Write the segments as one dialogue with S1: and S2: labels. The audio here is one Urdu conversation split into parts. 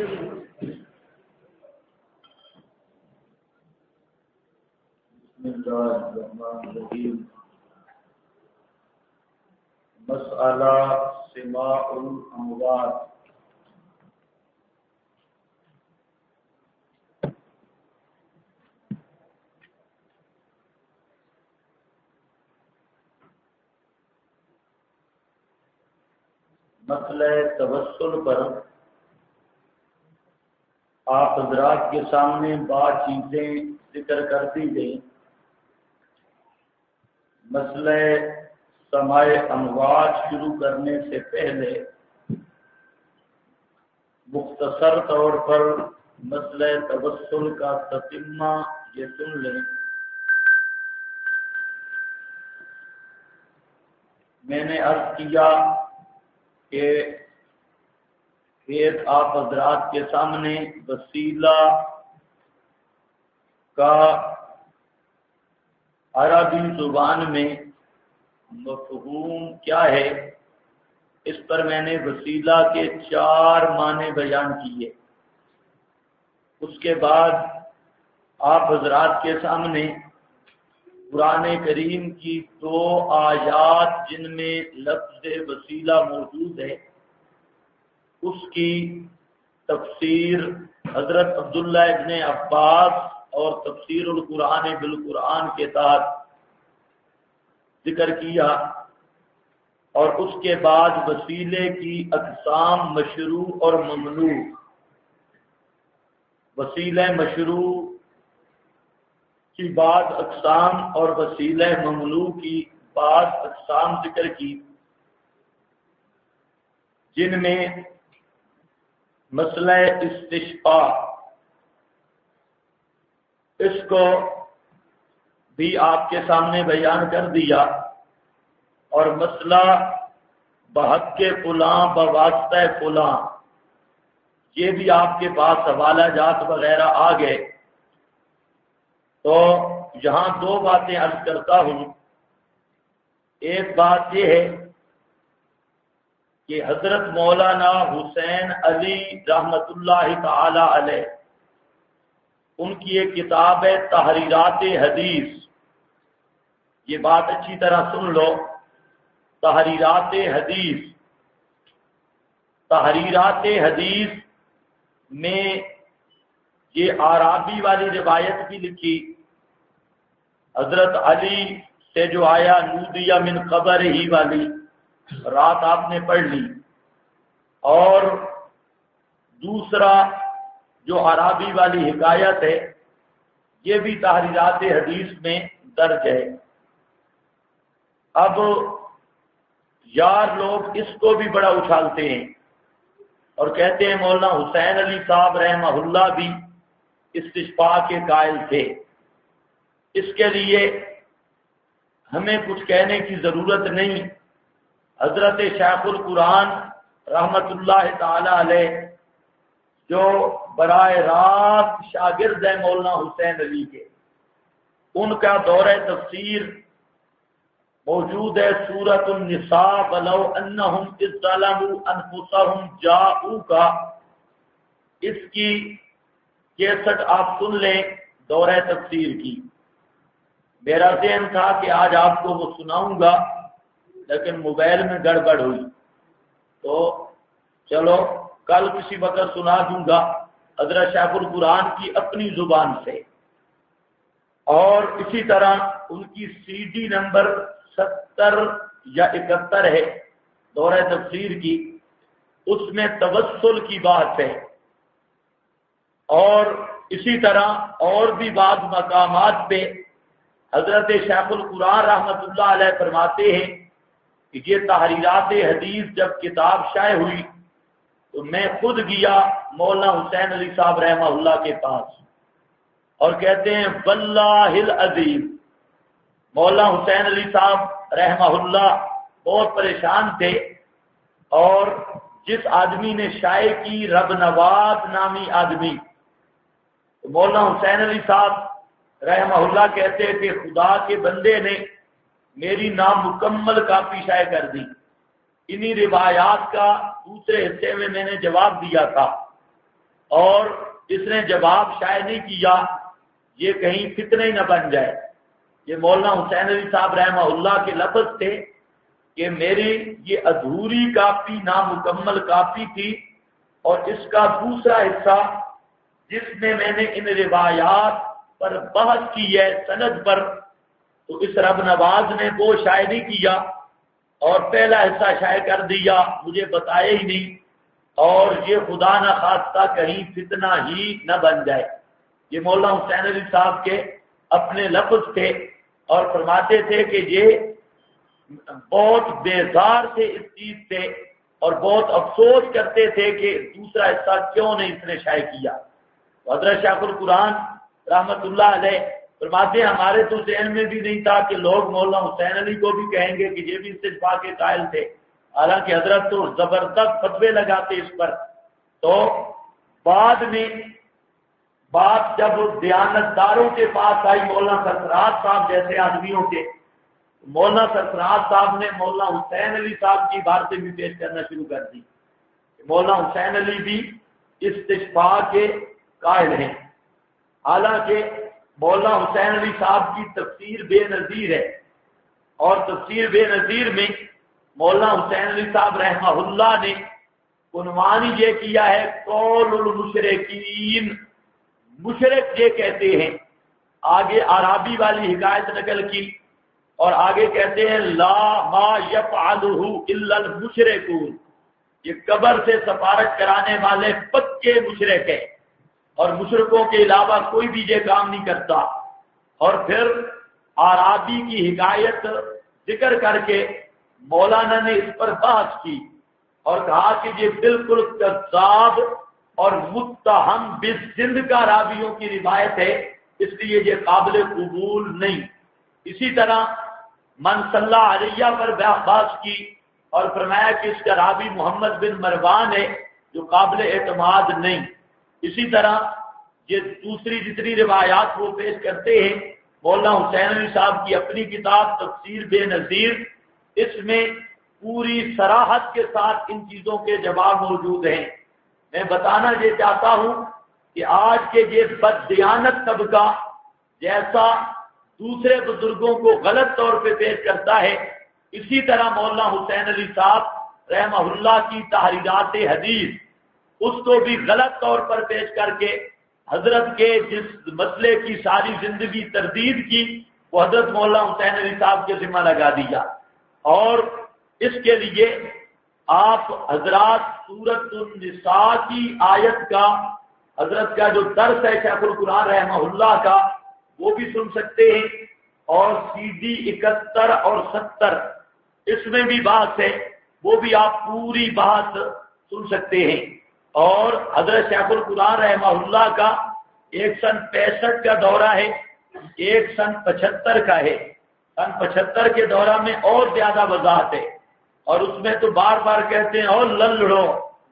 S1: اللہ الرحمن الرحیم۔ مسئلہ سماع الاموات۔ مسئلہ توسل پر آپ حضرات کے سامنے بعض چیزیں ذکر کر دی گئی۔ مسئلہ سماع اموات شروع کرنے سے پہلے مختصر طور پر مسئلہ توسل کا تتمہ یہ سن لیں۔ میں نے عرض کیا کہ ایک آپ حضرات کے سامنے وسیلہ کا عربی زبان میں مفہوم کیا ہے، اس پر میں نے وسیلہ کے 4 معنی بیان کیے۔ اس کے بعد آپ حضرات کے سامنے قرآن کریم کی 2 آیات جن میں لفظ وسیلہ موجود ہے، اس کی تفسیر حضرت عبداللہ ابن عباس اور تفسیر القرآن بالقرآن کے تحت ذکر کیا، اور اس کے بعد وسیلے کی اقسام مشروع اور ممنوع، وسیلہ مشروع کی بعض اقسام اور وسیلہ ممنوع کی بعض اقسام ذکر کی، جن میں مسئلہ استشفاء، اس کو بھی آپ کے سامنے بیان کر دیا، اور مسئلہ بحق فلاں بواسطہ فلاں، یہ بھی آپ کے پاس حوالہ جات وغیرہ آ گئے۔ تو یہاں 2 باتیں عرض کرتا ہوں۔ ایک بات یہ ہے کہ حضرت مولانا حسین علی رحمت اللہ تعالی علیہ، ان کی ایک کتاب ہے تحریرات حدیث، یہ بات اچھی طرح سن لو، تحریرات حدیث۔ تحریرات حدیث میں یہ آرابی والی روایت بھی لکھی، حضرت علی سے جو آیا نودیہ من قبر ہی والی، رات آپ نے پڑھ لی، اور دوسرا جو عربی والی حکایت ہے یہ بھی تحریرات حدیث میں درج ہے۔ اب یار لوگ اس کو بھی بڑا اچھالتے ہیں اور کہتے ہیں مولانا حسین علی صاحب رحمہ اللہ بھی استشفاء کے قائل تھے، اس کے لیے ہمیں کچھ کہنے کی ضرورت نہیں۔ حضرت شیخ القرآن رحمت اللہ تعالی علیہ جو براہ راست شاگرد ہے مولانا حسین علی کے، ان کا دورہ تفسیر موجود ہے سورۃ النساء ولو انہم اذ ظلموا انفسہم جاؤوک، اس کی 61 آپ سن لیں دورہ تفسیر کی۔ میرا ذہن تھا کہ آج آپ کو وہ سناؤں گا، لیکن موبائل میں گڑبڑ ہوئی، تو چلو کل کسی وقت سنا دوں گا حضرت شیخ القرآن کی اپنی زبان سے۔ اور اسی طرح ان کی CD نمبر 70 یا 71 ہے دورہ تفسیر کی، اس میں توسل کی بات ہے، اور اسی طرح اور بھی بعض مقامات پہ حضرت شیخ القرآن رحمت اللہ علیہ فرماتے ہیں کہ یہ تحریرات حدیث جب کتاب شائع ہوئی تو میں خود گیا مولانا حسین علی صاحب رحمہ اللہ کے پاس، اور کہتے ہیں واللہ العظیم مولانا حسین علی صاحب رحمہ اللہ بہت پریشان تھے، اور جس آدمی نے شائع کی رب نواز نامی آدمی، مولانا حسین علی صاحب رحمہ اللہ کہتے کہ خدا کے بندے نے میری نامکمل کاپی شائع کر دی۔ انہی روایات کا دوسرے حصے میں نے جواب دیا تھا اور اس نے جواب شاید نہیں کیا یہ کہیں فتنہ ہی نہ بن جائے۔ یہ مولانا حسین علی صاحب رحمہ اللہ کے لفظ تھے کہ میری یہ ادھوری کاپی نامکمل کاپی تھی، اور اس کا دوسرا حصہ جس میں نے ان روایات پر بحث کی ہے سند پر، تو اس رب نواز نے وہ شائع نہیں کیا اور پہلا حصہ شائع کر دیا، مجھے بتایا ہی نہیں، اور یہ خدا نہ خواستہ کہیں فتنہ ہی نہ بن جائے۔ یہ مولانا حسین علی صاحب کے اپنے لفظ تھے، اور فرماتے تھے کہ یہ بہت بیزار تھے اس چیز سے، اور بہت افسوس کرتے تھے کہ دوسرا حصہ کیوں نہیں اس نے شائع کیا۔ حضرت شیخ القرآن رحمت اللہ علیہ فرماتے ہیں ہمارے تو ذہن میں بھی نہیں تھا کہ لوگ مولانا حسین علی کو بھی کہیں گے کہ یہ بھی استشفاء کے قائل تھے، حالانکہ حضرت تو زبردست فتوے لگاتے اس پر۔ تو بعد میں بات جب دیانتداروں کے پاس آئی، مولانا سرفراز صاحب جیسے آدمیوں کے، مولانا سرفراز صاحب نے مولانا حسین علی صاحب کی عبارتیں بھی پیش کرنا شروع کر دی۔ مولانا حسین علی بھی استشفاء کے قائل ہیں، حالانکہ مولانا حسین علی صاحب کی تفسیر بے نظیر ہے، اور تفسیر بے نظیر میں مولانا حسین علی صاحب رحمہ اللہ نے عنوان یہ کیا ہے قول المشرکین، مشرک یہ کہتے ہیں، آگے عرابی والی حکایت نقل کی، اور آگے کہتے ہیں لا ما یفعلہ الا المشرکون، یہ قبر سے سفارش کرانے والے پکے مشرک ہیں، اور مشرکوں کے علاوہ کوئی بھی یہ کام نہیں کرتا۔ اور پھر عرابی کی حکایت ذکر کر کے مولانا نے اس پر بحث کی اور کہا کہ یہ بالکل کذاب اور متہم بالزند کا راویوں کی روایت ہے، اس لیے یہ قابل قبول نہیں۔ اسی طرح من صلی علیہ پر بحث کی اور فرمایا کہ اس کا راوی محمد بن مروان ہے جو قابل اعتماد نہیں۔ اسی طرح یہ دوسری جتنی روایات وہ پیش کرتے ہیں، مولانا حسین علی صاحب کی اپنی کتاب تفسیر بے نظیر، اس میں پوری صراحت کے ساتھ ان چیزوں کے جواب موجود ہیں۔ میں بتانا یہ چاہتا ہوں کہ آج کے یہ بددیانت طبقہ جیسا دوسرے بزرگوں کو غلط طور پہ پیش کرتا ہے، اسی طرح مولانا حسین علی صاحب رحمہ اللہ کی تحریرات حدیث اس کو بھی غلط طور پر پیش کر کے حضرت کے جس مسئلے کی ساری زندگی تردید کی وہ حضرت مولانا حسین علی صاحب کے ذمہ لگا دیا۔ اور اس کے لیے آپ حضرات سورۃ النساء کی آیت کا حضرت کا جو درس ہے شیخ القرآن رحمہ اللہ کا وہ بھی سن سکتے ہیں، اور سی ڈی 71 اور 70 اس میں بھی بات ہے، وہ بھی آپ پوری بات سن سکتے ہیں۔ اور حضرت شیخ القرآن رحمہ اللہ کا ایک سن 65 کا دورہ ہے، ایک سن 75 کا ہے۔ سن 75 کے دورہ میں اور زیادہ وضاحت ہے، اور اس میں تو بار بار کہتے ہیں اور لڑو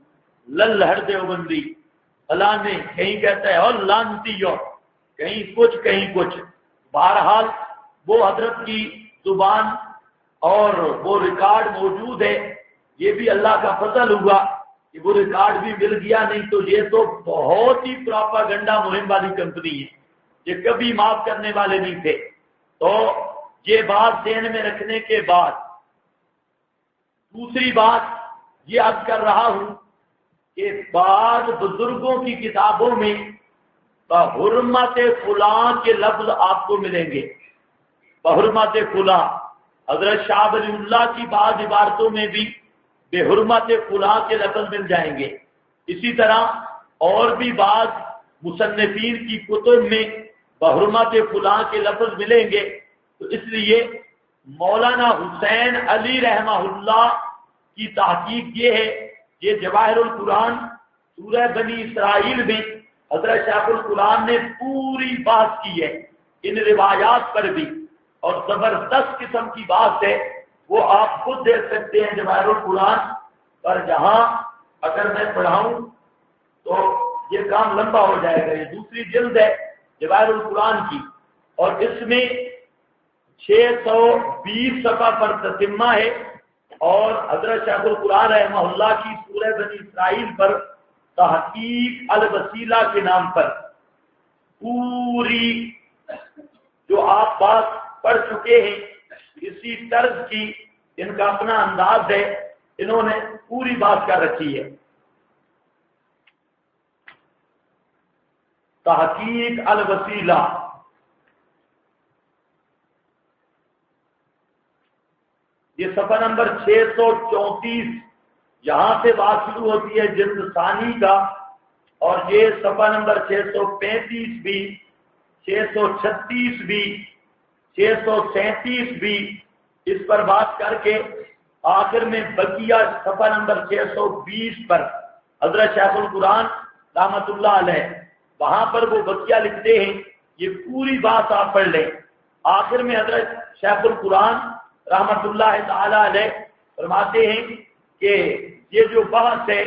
S1: لڑ دیوبندی، اللہ نے کہیں کہتا ہے اور لانتیو، کہیں کچھ۔ بہرحال وہ حضرت کی زبان اور وہ ریکارڈ موجود ہے، یہ بھی اللہ کا فضل ہوا کہ وہ ریکارڈ بھی مل گیا، نہیں تو یہ تو بہت ہی پراپاگنڈا مہم والی کمپنی ہے، یہ کبھی معاف کرنے والے نہیں تھے۔ تو یہ بات ذہن میں رکھنے کے بعد دوسری بات یہ عرض کر رہا ہوں کہ بعض بزرگوں کی کتابوں میں بحرمت فلاں کے لفظ آپ کو ملیں گے، بحرمت فلاں۔ حضرت شاہ ولی اللہ کی بعض عبارتوں میں بھی بے حرمت فلاں کے لفظ مل جائیں گے۔ اسی طرح اور بھی بعض مصنفین کی کتب میں بحرمت فلاں کے لفظ ملیں گے۔ تو اس لیے مولانا حسین علی رحمہ اللہ کی تحقیق یہ ہے، یہ جواہر القرآن سورہ بنی اسرائیل میں حضرت شیخ القرآن نے پوری بات کی ہے ان روایات پر بھی، اور زبردست قسم کی بات ہے، وہ آپ خود دیکھ سکتے ہیں جواہر القرآن پر، جہاں اگر میں پڑھاؤں تو یہ کام لمبا ہو جائے گا۔ یہ دوسری جلد ہے جواہر القرآن کی، اور اس میں 620 صفحہ پر تتمہ ہے، اور حضرت شیخ القرآن رحمہ اللہ کی سورہ بنی اسرائیل پر تحقیق الوسیلہ کے نام پر پوری جو آپ بات پڑھ چکے ہیں اسی طرز کی ان کا اپنا انداز ہے، انہوں نے پوری بات کر رکھی ہے۔ تحقیق الوسیلہ، یہ صفحہ نمبر 634، یہاں سے بات شروع ہوتی ہے جلد ثانی کا، اور یہ صفحہ نمبر 635 بھی، 636 بھی، 637 بھی، اس پر بات کر کے آخر میں بقیہ صفحہ نمبر 620 پر حضرت شیخ القرآن رحمت اللہ علیہ وہاں پر وہ بقیہ لکھتے ہیں، یہ پوری بات آپ پڑھ لیں۔ آخر میں حضرت شیخ القرآن رحمت اللہ تعالی علیہ فرماتے ہیں کہ یہ جو بحث ہے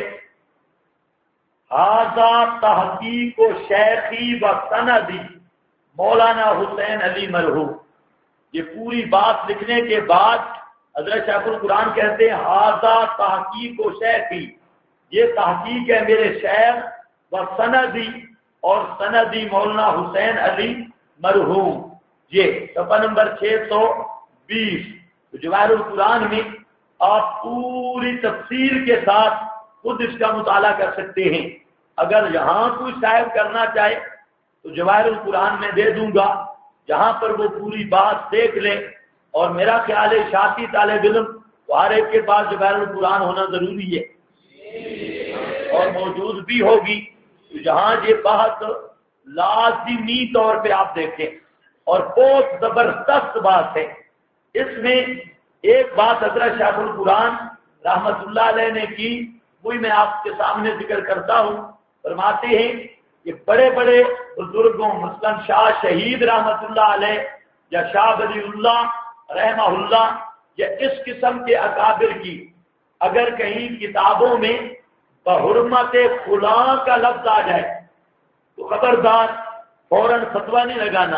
S1: ھذا تحقیق و شیخی و سندی مولانا حسین علی مرحوم، یہ پوری بات لکھنے کے بعد حضرت شیخ القرآن کہتے ہیں ھذا تحقیق و شیخی، یہ تحقیق ہے میرے شیخ و سندی، اور سندی مولانا حسین علی مرحوم۔ یہ صفحہ نمبر 620 جواہر القرآن میں آپ پوری تفسیر کے ساتھ خود اس کا مطالعہ کر سکتے ہیں۔ اگر یہاں کوئی صاحب کرنا چاہے تو جواہر القرآن میں دے دوں گا، جہاں پر وہ پوری بات دیکھ لے، اور میرا خیال ہے شاطی طالب علم ہر ایک کے پاس جواہر القرآن ہونا ضروری ہے اور موجود بھی ہوگی، جہاں یہ بات لازمی طور پہ آپ دیکھیں، اور بہت زبردست بات ہے۔ اس میں ایک بات حضرت شیخ القرآن رحمت اللہ علیہ نے کی، وہی میں آپ کے سامنے ذکر کرتا ہوں۔ فرماتے ہیں کہ بڑے بڑے بزرگوں مثلا شاہ شہید رحمت اللہ علیہ یا شاہ ولی اللہ رحمہ اللہ یا اس قسم کے اکابر کی اگر کہیں کتابوں میں بحرمت فلاں کا لفظ آ جائے تو خبردار فوراً فتویٰ نہیں لگانا،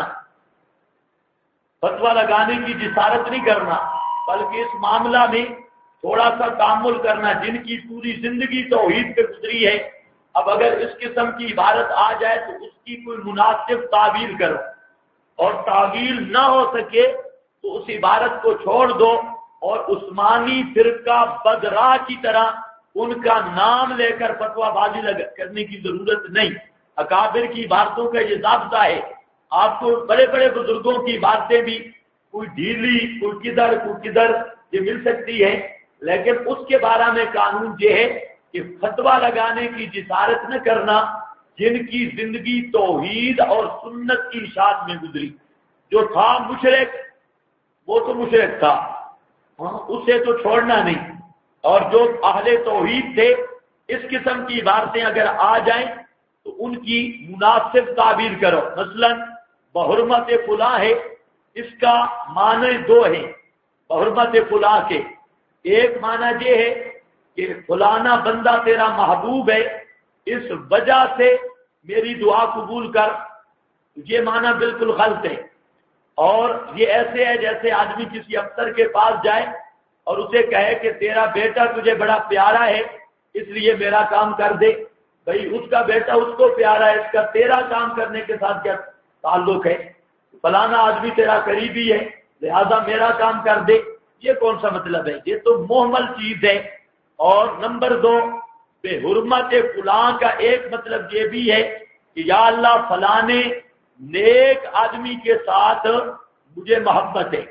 S1: فتویٰ لگانے کی جسارت نہیں کرنا، بلکہ اس معاملہ میں تھوڑا سا تعامل کرنا۔ جن کی پوری زندگی توحید پہ گزری ہے، اب اگر اس قسم کی عبارت آ جائے تو اس کی کوئی مناسب تعبیر کرو، اور تعبیر نہ ہو سکے تو اس عبارت کو چھوڑ دو، اور عثمانی فرقہ بدراہ کی طرح ان کا نام لے کر فتویٰ بازی کرنے کی ضرورت نہیں۔ اکابر کی عبارتوں کا یہ ضابطہ ہے۔ آپ کو بڑے بڑے بزرگوں کی عبارتیں بھی کوئی ڈھیلی کوئی کدھر یہ مل سکتی ہے، لیکن اس کے بارے میں قانون یہ ہے کہ فتویٰ لگانے کی جسارت نہ کرنا جن کی زندگی توحید اور سنت کی اشاعت میں گزری۔ جو تھا مشرک وہ تو مشرک تھا، اسے تو چھوڑنا نہیں، اور جو اہل توحید تھے اس قسم کی عبارتیں اگر آ جائیں تو ان کی مناسب تعبیر کرو۔ مثلا بحرمت فلاں ہے، اس کا معنی دو ہیں بحرمت فلاں کے۔ ایک معنی یہ ہے کہ فلانا بندہ تیرا محبوب ہے، اس وجہ سے میری دعا قبول کر، یہ معنی بالکل غلط ہے۔ اور یہ ایسے ہے جیسے آدمی کسی افسر کے پاس جائے اور اسے کہے کہ تیرا بیٹا تجھے بڑا پیارا ہے اس لیے میرا کام کر دے۔ بھئی اس کا بیٹا اس کو پیارا ہے، اس کا تیرا کام کرنے کے ساتھ کیا تعلق ہے؟ فلانا آدمی تیرا قریبی ہے لہذا میرا کام کر دے، یہ کون سا مطلب ہے؟ یہ تو محمل چیز ہے۔ اور نمبر دو، بے حرمت فلاں کا ایک مطلب یہ بھی ہے کہ یا اللہ فلانے نیک آدمی کے ساتھ مجھے محبت ہے،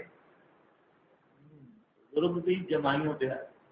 S1: جمائیوں پہ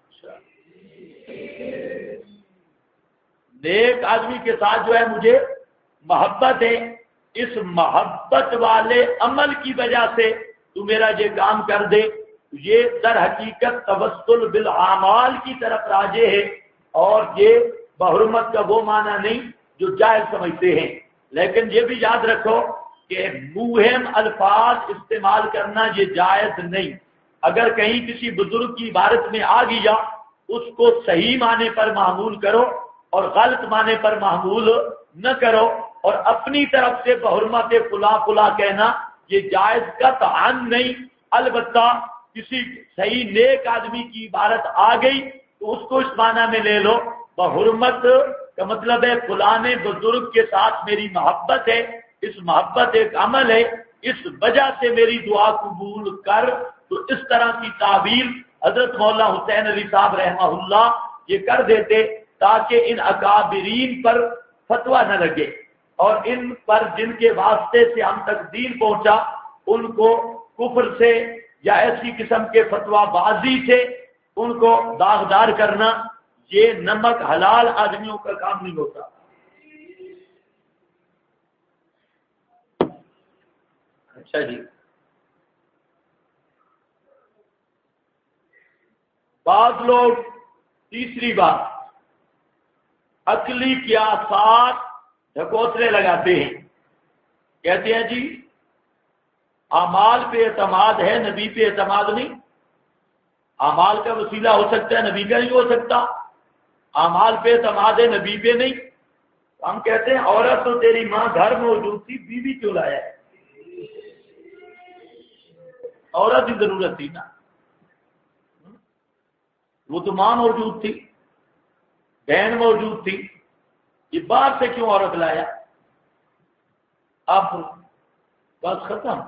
S1: نیک آدمی کے ساتھ جو ہے مجھے محبت ہے، اس محبت والے عمل کی وجہ سے تو میرا یہ کام کر دے۔ یہ در حقیقت توسل بالاعمال کی طرف راجع ہے، اور یہ بحرمت کا وہ معنی نہیں جو جائز سمجھتے ہیں۔ لیکن یہ بھی یاد رکھو کہ مہم الفاظ استعمال کرنا یہ جائز نہیں۔ اگر کہیں کسی بزرگ کی عبارت میں آ گیا اس کو صحیح معنی پر محمول کرو اور غلط معنی پر محمول نہ کرو، اور اپنی طرف سے بحرمت فلاں فلاں کہنا یہ جائز قطعاً نہیں۔ البتہ کسی صحیح نیک آدمی کی عبارت آ گئی تو اس کو اس معنی میں لے لو، بحرمت کا مطلب ہے فلاں بزرگ کے ساتھ میری محبت ہے، اس محبت ایک عمل ہے، اس وجہ سے میری دعا قبول کر. تو اس طرح کی تعبیر حضرت مولانا حسین علی صاحب رحمہ اللہ یہ کر دیتے تاکہ ان اکابرین پر فتویٰ نہ لگے، اور ان پر جن کے واسطے سے ہم تک دین پہنچا ان کو کفر سے یا ایسی قسم کے فتویٰ بازی سے ان کو داغدار کرنا، یہ نمک حلال آدمیوں کا کام نہیں ہوتا. اچھا جی، بعض لوگ تیسری بات عقلی قیاسات ڈھکوسلے لگاتے ہیں، کہتے ہیں جی اعمال پہ اعتماد ہے، نبی پہ اعتماد نہیں. اعمال کا وسیلہ ہو سکتا ہے، نبی کا نہیں ہو سکتا. اعمال پہ اعتماد ہے، نبی پہ نہیں. ہم کہتے ہیں عورت تو تیری ماں گھر موجود تھی، بیوی کیوں لایا ہے؟ عورت کی ضرورت تھی نا، وہ تو ماں موجود تھی، بہن موجود تھی، یہ باہر سے کیوں عورت لایا؟ اب بس ختم.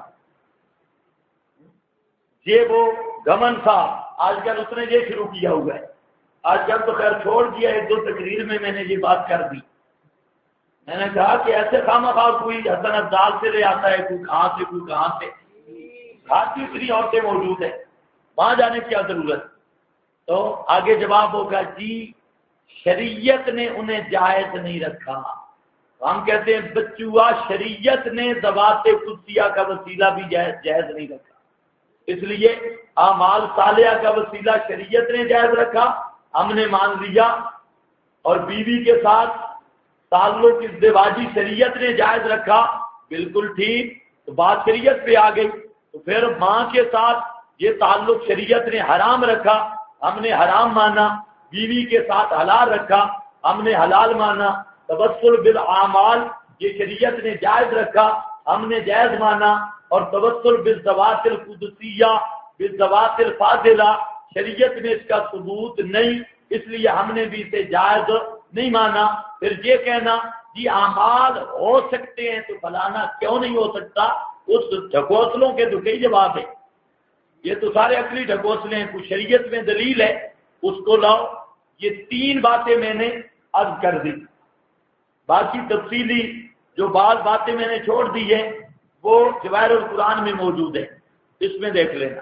S1: یہ وہ گمن تھا، آج کل اس نے یہ شروع کیا ہوا ہے. آج کل تو خیر چھوڑ دیا، ایک دو تقریر میں نے یہ بات کر دی. میں نے کہا کہ ایسے خواہ کوئی حسن افضال سے لے آتا ہے، کوئی کہاں سے کوئی کہاں سے. ہاتھی اتنی عورتیں موجود ہیں، وہاں جانے کی کیا ضرورت؟ تو آگے جواب ہوگا جی شریعت نے انہیں جائز نہیں رکھا. ہم کہتے ہیں بچوا شریعت نے ذوات قدسیہ کا وسیلہ بھی جائز نہیں رکھا. اس لیے اعمال صالحہ کا وسیلہ شریعت نے جائز رکھا، ہم نے مان لیا. اور بیوی کے ساتھ تعلق ازدواجی شریعت نے جائز رکھا، بالکل ٹھیک. تو بات شریعت پہ آ گئی، تو پھر ماں کے ساتھ یہ تعلق شریعت نے حرام رکھا، ہم نے حرام مانا. بیوی کے ساتھ حلال رکھا، ہم نے حلال مانا. توسل بالاعمال یہ شریعت نے جائز رکھا، ہم نے جائز مانا. اور توسل بالذوات القدسیہ بالذوات الفاضلہ شریعت میں اس کا ثبوت نہیں، اس لیے ہم نے بھی اسے جائز نہیں مانا. پھر یہ کہنا جی اعمال ہو سکتے ہیں تو فلانا کیوں نہیں ہو سکتا، اس ڈھکوسلوں کے تو کئی جواب ہے. یہ تو سارے عقلی ڈھکوسلے ہیں، کوئی شریعت میں دلیل ہے اس کو لاؤ. یہ تین باتیں میں نے عرض کر دی. باقی تفصیلی جو بعض باتیں میں نے چھوڑ دی ہیں وہ جواہر القرآن میں موجود ہے، اس میں دیکھ لینا.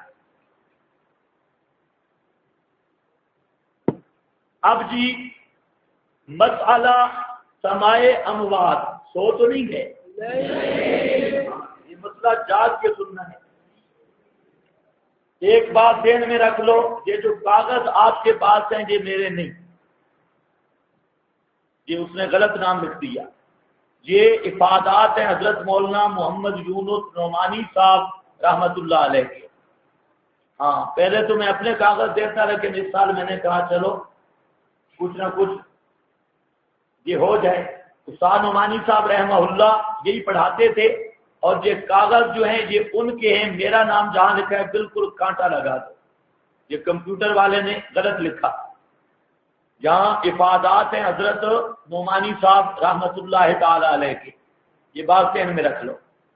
S1: اب جی مسئلہ سمائے اموات، سو تو نہیں گئے؟ یہ مسئلہ جاگ کے سننا ہے. ایک بات ذہن میں رکھ لو، یہ جو کاغذ آپ کے پاس ہیں یہ میرے نہیں، یہ اس نے غلط نام لکھ دیا. یہ افادات ہیں حضرت مولانا محمد یونس نعمانی صاحب رحمت اللہ علیہ کے. ہاں پہلے تو میں اپنے کاغذ دیتا، لیکن اس سال میں نے کہا چلو کچھ نہ کچھ یہ ہو جائے. استاد نعمانی صاحب رحمہ اللہ یہی پڑھاتے تھے، اور یہ کاغذ جو ہیں یہ ان کے ہیں، میرا نام جہاں لکھا ہے بالکل کانٹا لگا دو، یہ کمپیوٹر والے نے غلط لکھا. جہاں افادات ہیں حضرت نعمانی صاحب رحمت اللہ تعالی علیہ کے، یہ بات ذہن میں رکھ لو.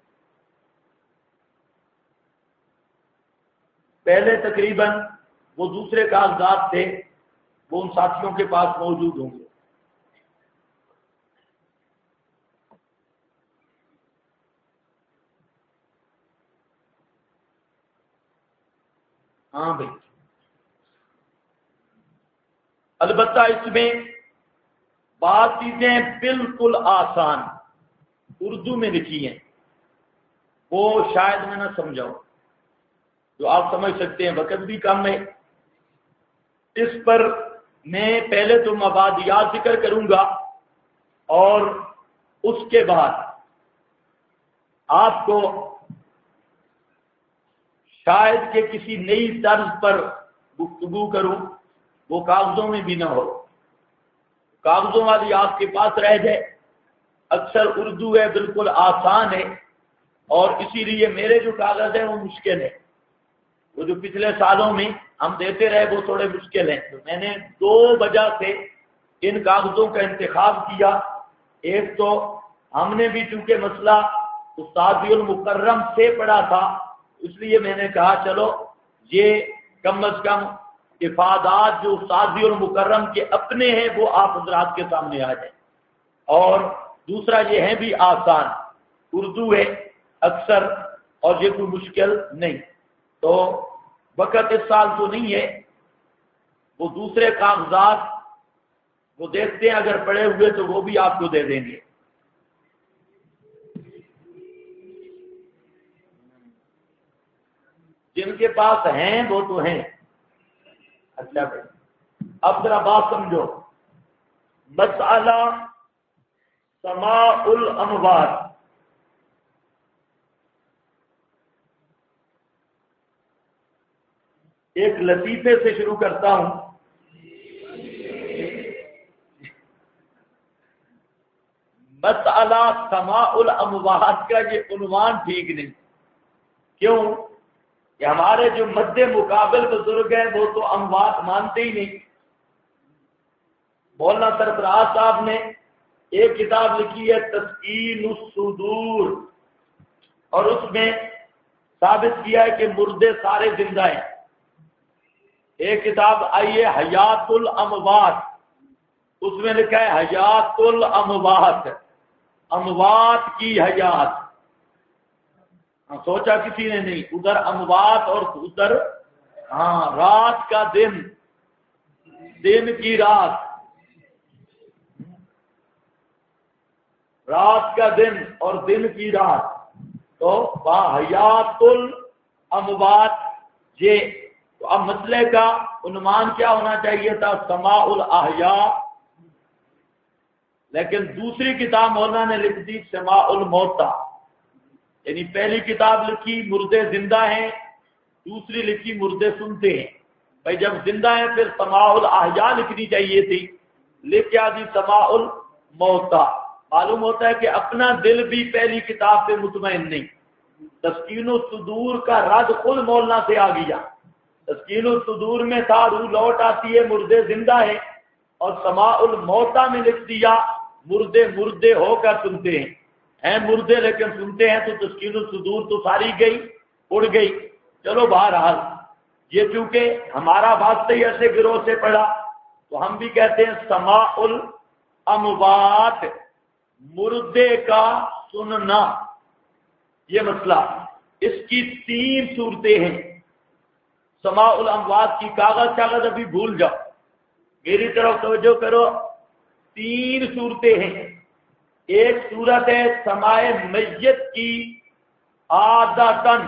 S1: پہلے تقریباً وہ دوسرے کاغذات تھے، وہ ان ساتھیوں کے پاس موجود ہوں گے. ہاں بھائی، البتہ اس میں بعض چیزیں بالکل آسان اردو میں لکھی ہیں، وہ شاید میں نہ سمجھاؤں، جو آپ سمجھ سکتے ہیں. وقت بھی کم ہے، اس پر میں پہلے تو مبادیات ذکر کروں گا، اور اس کے بعد آپ کو شاید کہ کسی نئی طرز پر گفتگو کروں، وہ کاغذوں میں بھی نہ ہو، کاغذوں والی آپ کے پاس رہ جائے. اکثر اردو ہے بالکل آسان ہے، اور اسی لیے میرے جو کاغذ ہیں وہ مشکل ہے. وہ جو پچھلے سالوں میں ہم دیتے رہے وہ تھوڑے مشکل ہیں. تو میں نے 2 وجہ سے ان کاغذوں کا انتخاب کیا۔ ایک تو ہم نے بھی چونکہ مسئلہ استادی المکرم سے پڑھا تھا، اس لیے میں نے کہا چلو یہ کم از کم افادات جو استادی المکرم کے اپنے ہیں وہ آپ حضرات کے سامنے آ جائیں، اور دوسرا یہ ہے بھی آسان، اردو ہے اکثر اور یہ کوئی مشکل نہیں، تو وقت اس سال تو نہیں ہے، وہ دوسرے کاغذات وہ دیکھتے ہیں، اگر پڑے ہوئے تو وہ بھی آپ کو دے دیں گے۔ جن کے پاس ہیں وہ تو ہیں۔ اچھا بھائی، اب ذرا بات سمجھو، مسئلہ سماع الاموات۔ ایک لطیفے سے شروع کرتا ہوں۔ مسئلہ سماع الاموات کا یہ عنوان ٹھیک نہیں، کیوں کہ ہمارے جو مد مقابل بزرگ ہیں وہ تو اموات مانتے ہی نہیں۔ مولانا سرفراز صاحب نے ایک کتاب لکھی ہے تسکین الصدور، اور اس میں ثابت کیا ہے کہ مردے سارے زندہ ہیں۔ ایک کتاب آئی ہے حیات الاموات، اس میں لکھا ہے حیات الاموات، اموات کی حیات۔ سوچا کسی نے نہیں، ادھر اموات اور ادھر رات کا دن، دن کی رات، رات کا دن اور دن کی رات، تو حیات الاموات یہ۔ تو اب مسئلے کا عنوان کیا ہونا چاہیے تھا؟ سماع الاحیاء، لیکن دوسری کتاب مولانا نے لکھ دی سماع الموتى، یعنی پہلی کتاب لکھی مردے زندہ ہیں، دوسری لکھی مردے سنتے ہیں۔ بھائی جب زندہ ہیں پھر سماع الاحیاء لکھنی چاہیے تھی، لکھ کیا دی سماع الموتى۔ معلوم ہوتا ہے کہ اپنا دل بھی پہلی کتاب پہ مطمئن نہیں۔ تسکین الصدور کا رد خود مولانا سے آ گیا۔ تسکین الصدور میں تھا روح لوٹ آتی ہے، مردے زندہ ہیں، اور سماع الموتى میں لکھ دیا مردے مردے ہو کر سنتے ہیں مردے لیکن سنتے ہیں، تو تسکین الصدور تو ساری گئی، اڑ گئی۔ چلو بہرحال یہ چونکہ ہمارا واسطہ ہی ایسے گروہ سے پڑا، تو ہم بھی کہتے ہیں سماع الاموات، مردے کا سننا۔ یہ مسئلہ، اس کی 3 صورتیں ہیں۔ سماع الاموات کی کاغذ ابھی بھول جاؤ، میری طرف توجہ کرو، 3 صورتیں ہیں۔ ایک صورت ہے سماع میت کی عادتاً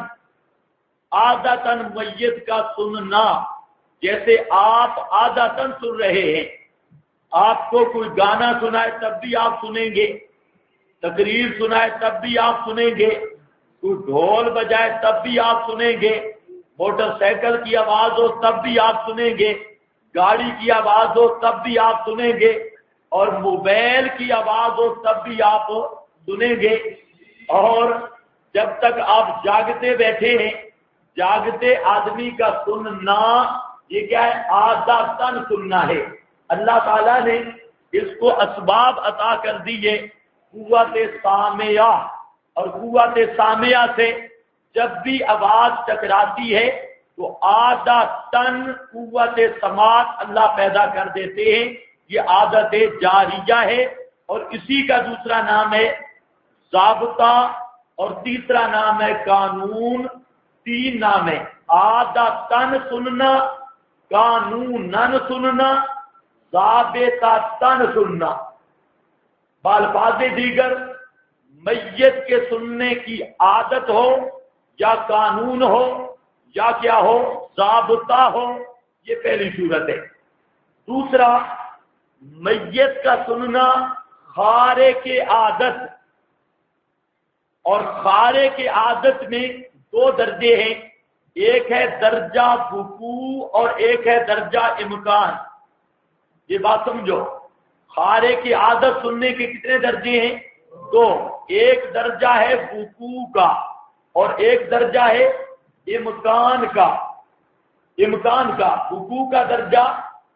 S1: میت کا سننا، جیسے آپ عادتاً سن رہے ہیں، آپ کو کوئی گانا سنائے تب بھی آپ سنیں گے، تقریر سنائے تب بھی آپ سنیں گے، کوئی ڈھول بجائے تب بھی آپ سنیں گے، موٹر سائیکل کی آواز ہو تب بھی آپ سنیں گے، گاڑی کی آواز ہو تب بھی آپ سنیں گے، اور موبائل کی آواز ہو تب بھی آپ سنیں گے۔ اور جب تک آپ جاگتے بیٹھے ہیں، جاگتے آدمی کا سننا یہ کیا ہے؟ عادتاً سننا ہے۔ اللہ تعالیٰ نے اس کو اسباب عطا کر دیے، قوت سامعہ، اور قوت سامعہ سے جب بھی آواز ٹکراتی ہے تو عادتاً قوت سماعت اللہ پیدا کر دیتے ہیں۔ یہ عادت جاریہ ہے، اور اسی کا دوسرا نام ہے ضابطہ، اور تیسرا نام ہے قانون۔ 3 نام ہے، عادتاً سننا، قانوناً سننا، ضابطتاً سننا۔ بالفاظ دیگر، میت کے سننے کی عادت ہو یا قانون ہو یا کیا ہو، ضابطہ ہو، یہ پہلی صورت ہے۔ دوسرا، میت کا سننا خارے کے عادت، اور خارے کے عادت میں 2 درجے ہیں، ایک ہے درجہ وقوع اور ایک ہے درجہ امکان۔ یہ بات سمجھو، خارے کی عادت سننے کے کتنے درجے ہیں؟ 2، ایک درجہ ہے وقوع کا اور ایک درجہ ہے امکان کا۔ وقوع کا درجہ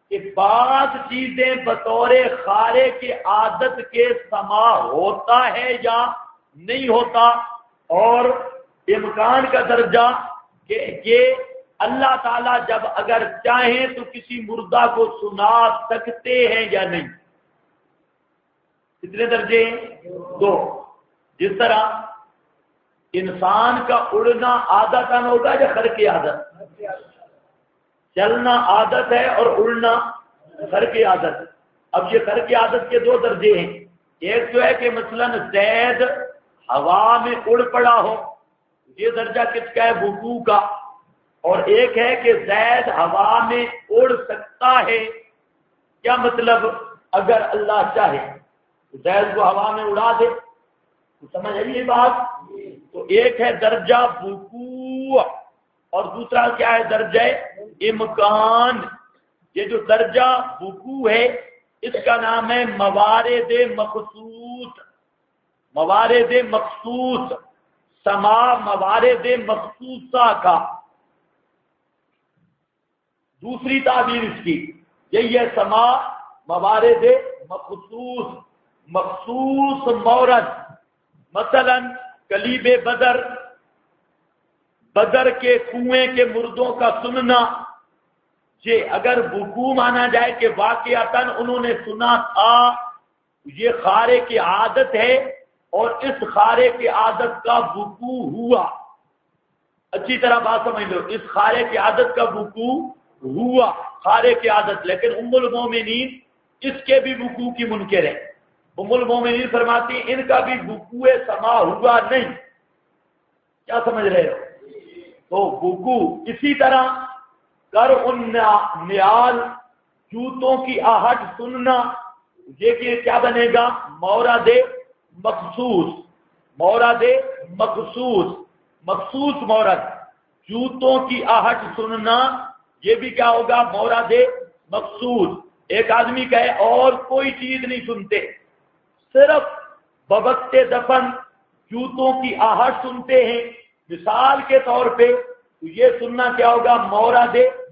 S1: کہ بعض چیزیں بطور خارے کے عادت کے سما ہوتا ہے یا نہیں ہوتا، اور امکان کا درجہ کہ یہ اللہ تعالیٰ جب اگر چاہیں تو کسی مردہ کو سنا سکتے ہیں یا نہیں۔ کتنے درجے ہیں؟ 2۔ جس طرح انسان کا اڑنا عادتاً ہوگا یا خرق عادت؟ چلنا عادت ہے اور اڑنا خرق عادت۔ اب یہ خرق عادت کے 2 درجے ہیں۔ ایک تو ہے کہ مثلا زید ہوا میں اڑ پڑا ہو، یہ درجہ کس کا ہے؟ وقوع کا۔ اور ایک ہے کہ زید ہوا میں اڑ سکتا ہے۔ کیا مطلب؟ اگر اللہ چاہے تو زید کو ہوا میں اڑا دے، تو سمجھ آئیے بات؟ تو ایک ہے درجہ وقوع اور دوسرا کیا ہے؟ درجہ امکان۔ یہ جو درجہ وقوع ہے اس کا نام ہے موارد مخصوص۔ موارد مخصوص، سما موارد مخصوصہ کا دوسری تعبیر اس کی یہی ہے، سما موارد مخصوص۔ مخصوص مورد، مثلا کلیب بدر، بدر کے کنویں کے مردوں کا سننا، یہ اگر وقوع مانا جائے کہ واقعتاً انہوں نے سنا تھا، یہ خارے کی عادت ہے اور اس خارے کی عادت کا وقوع ہوا۔ اچھی طرح بات سمجھ لو، اس خارے کی عادت کا وقوع ہوا، خارے کی عادت۔ لیکن ام المومنین اس کے بھی وقوع کی منکر ہے۔ ام المومنین فرماتی ہیں ان کا بھی وقوع سما ہوا نہیں۔ کیا سمجھ رہے ہو؟ تو وقوع اسی طرح کر ان نیال، جوتوں کی آہٹ سننا، یہ کیا بنے گا؟ مورد مخصوص۔ مورد مخصوص، مخصوص مورد، جوتوں کی آہٹ سننا، یہ بھی کیا ہوگا؟ مورد مخصوص۔ ایک آدمی کہے اور کوئی چیز نہیں سنتے، صرف بوقت دفن جوتوں کی آہٹ سنتے ہیں مثال کے طور پہ، تو یہ سننا کیا ہوگا؟ مورد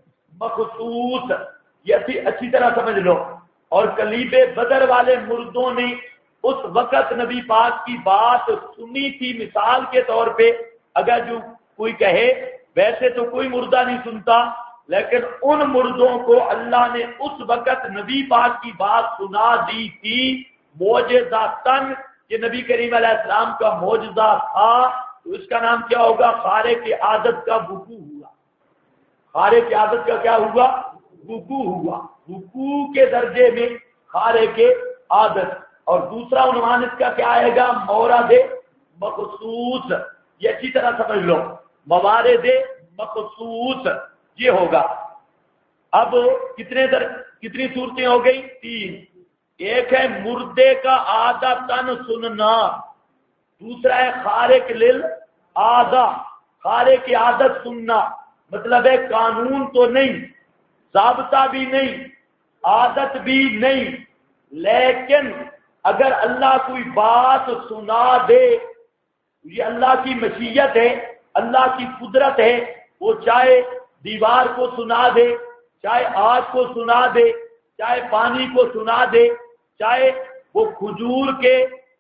S1: مخصوص۔ یہ اچھی طرح سمجھ لو۔ اور کلیب بدر والے مردوں نے اس وقت نبی پاک کی بات سنی تھی مثال کے طور پہ۔ اگر جو کوئی کہے ویسے تو کوئی مردہ نہیں سنتا، لیکن ان مردوں کو اللہ نے اس وقت نبی پاک کی بات سنا دی تھی معجزاتاً، یہ نبی کریم علیہ السلام کا معجزہ تھا، تو اس کا نام کیا ہوگا؟ خارے کی عادت کا وقوع ہوا۔ خارے کی عادت کا کیا ہوا؟ وقوع ہوا۔ وقوع کے درجے میں خارے کے عادت۔ اور دوسرا عنوان اس کا کیا آئے گا؟ مورد مخصوص۔ یہ اچھی طرح سمجھ لو، موارد مخصوص یہ ہوگا۔ اب کتنی صورتیں ہو گئی؟ 3۔ ایک ہے مردے کا عادتاً سننا، دوسرا ہے خارق للعادہ، خارے کی عادت سننا، مطلب ہے قانون تو نہیں، ضابطہ بھی نہیں، عادت بھی نہیں، لیکن اگر اللہ کوئی بات سنا دے، یہ اللہ کی مشیت ہے، اللہ کی قدرت ہے، وہ چاہے دیوار کو سنا دے، چاہے آگ کو سنا دے، چاہے پانی کو سنا دے، چاہے وہ کھجور کے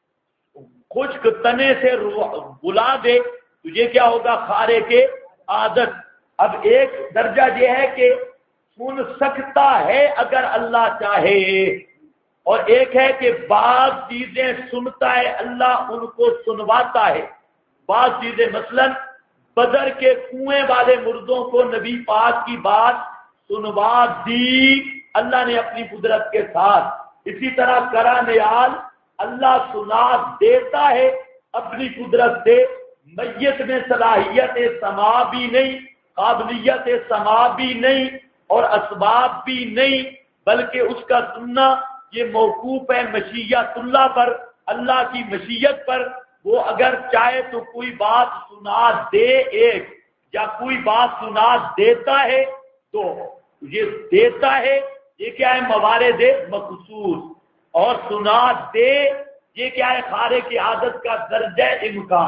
S1: خشک تنے سے بلا دے، تو یہ کیا ہوگا؟ خارے کے عادت۔ اب ایک درجہ یہ ہے کہ سن سکتا ہے اگر اللہ چاہے، اور ایک ہے کہ بعض چیزیں سنتا ہے اللہ ان کو سنواتا ہے۔ بعض چیزیں مثلا بدر کے کنویں والے مردوں کو نبی پاک کی بات سنوا دی اللہ نے اپنی قدرت کے ساتھ۔ اسی طرح کرا نیال اللہ سنا دیتا ہے اپنی قدرت سے۔ میت میں صلاحیت سما بھی نہیں، قابلیت سما بھی نہیں اور اسباب بھی نہیں، بلکہ اس کا سننا یہ موقوف ہے مشیت اللہ پر، اللہ کی مشیت پر۔ وہ اگر چاہے تو کوئی بات سنا دے ایک، یا کوئی بات سنا دیتا ہے، تو یہ دیتا ہے یہ کیا ہے؟ موارد مخصوص، اور سنا دے یہ کیا ہے؟ خارے کی عادت کا درجہ امکان۔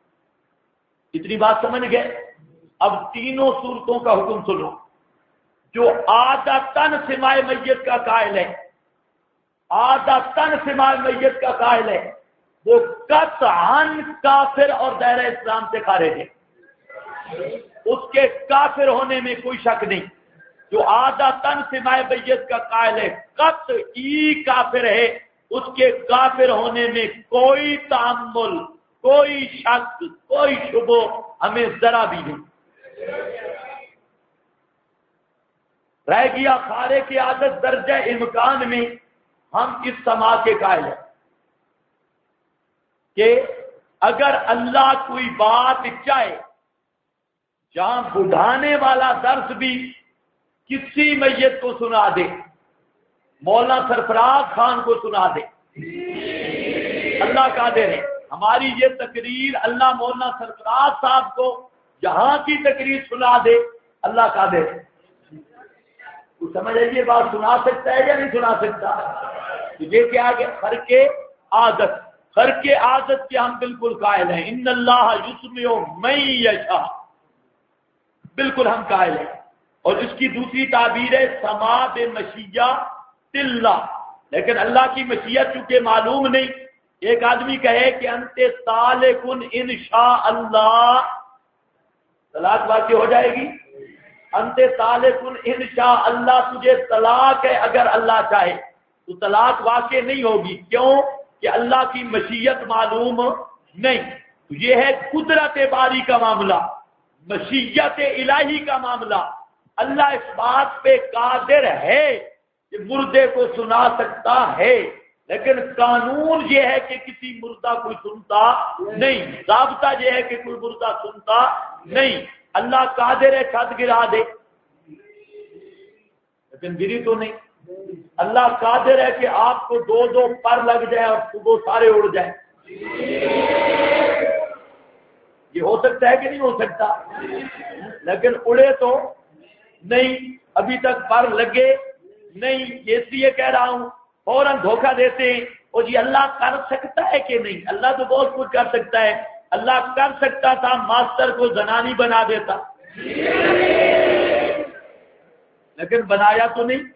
S1: اتنی بات سمجھ گئے؟ اب تینوں صورتوں کا حکم سنو۔ جو عادتاً سماع میت کا قائل ہے، عادتاً سماع میت کا قائل ہے، وہ قطعاً کافر اور دائرہ اسلام سے خارج ہے، اس کے کافر ہونے میں کوئی شک نہیں۔ جو عادتاً سماع میت کا قائل ہے قطعی کافر ہے، اس کے کافر ہونے میں کوئی تعمل، کوئی شک، کوئی شبہ ہمیں ذرا بھی نہیں۔ رہ گیا خارق کی عادت درجہ امکان میں ہم اس سما کے قائل ہیں کہ اگر اللہ کوئی بات چاہے، جہاں بڑھانے والا درس بھی کسی میت کو سنا دے، مولانا سرفراز خان کو سنا دے، اللہ قادر ہے۔ ہماری یہ تقریر اللہ مولانا سرفراز صاحب کو جہاں کی تقریر سنا دے، اللہ قادر ہے۔ تو سمجھ یہ بات سنا سکتا ہے یا نہیں سنا سکتا؟ یہ کیا کہ خرق عادت، خرق عادت کے ہم بالکل قائل ہیں۔ ان اللہ یسمع من یشاء، بالکل ہم قائل ہیں۔ اور اس کی دوسری تعبیر ہے سما بمشیۃ اللہ، لیکن اللہ کی مشیت چونکہ معلوم نہیں، ایک آدمی کہے کہ انت طالق انشاء اللہ، طلاق واقع ہو جائے گی؟ انت طالق انشاء اللہ، تجھے طلاق ہے اگر اللہ چاہے، تو طلاق واقع نہیں ہوگی۔ کیوں؟ کہ اللہ کی مشیت معلوم نہیں۔ تو یہ ہے قدرت باری کا معاملہ، مشیت الہی کا معاملہ۔ اللہ اس بات پہ قادر ہے کہ مردے کو سنا سکتا ہے، لیکن قانون یہ ہے کہ کسی مردہ کوئی سنتا نہیں، ضابطہ یہ ہے کہ کوئی مردہ سنتا نہیں۔ اللہ قادر ہے چھت گرا دے، لیکن گری تو نہیں۔ اللہ قادر ہے کہ آپ کو دو دو پر لگ جائے اور صبح سارے اڑ جائیں، یہ ہو سکتا ہے کہ نہیں ہو سکتا؟ لیکن اڑے تو نہیں، ابھی تک پر لگے نہیں۔ اس لیے کہہ رہا ہوں فوراً دھوکہ دیتے ہیں اور جی اللہ کر سکتا ہے کہ نہیں؟ اللہ تو بہت کچھ کر سکتا ہے۔ اللہ کر سکتا تھا ماسٹر کو زنانی بنا دیتا، لیکن بنایا تو نہیں۔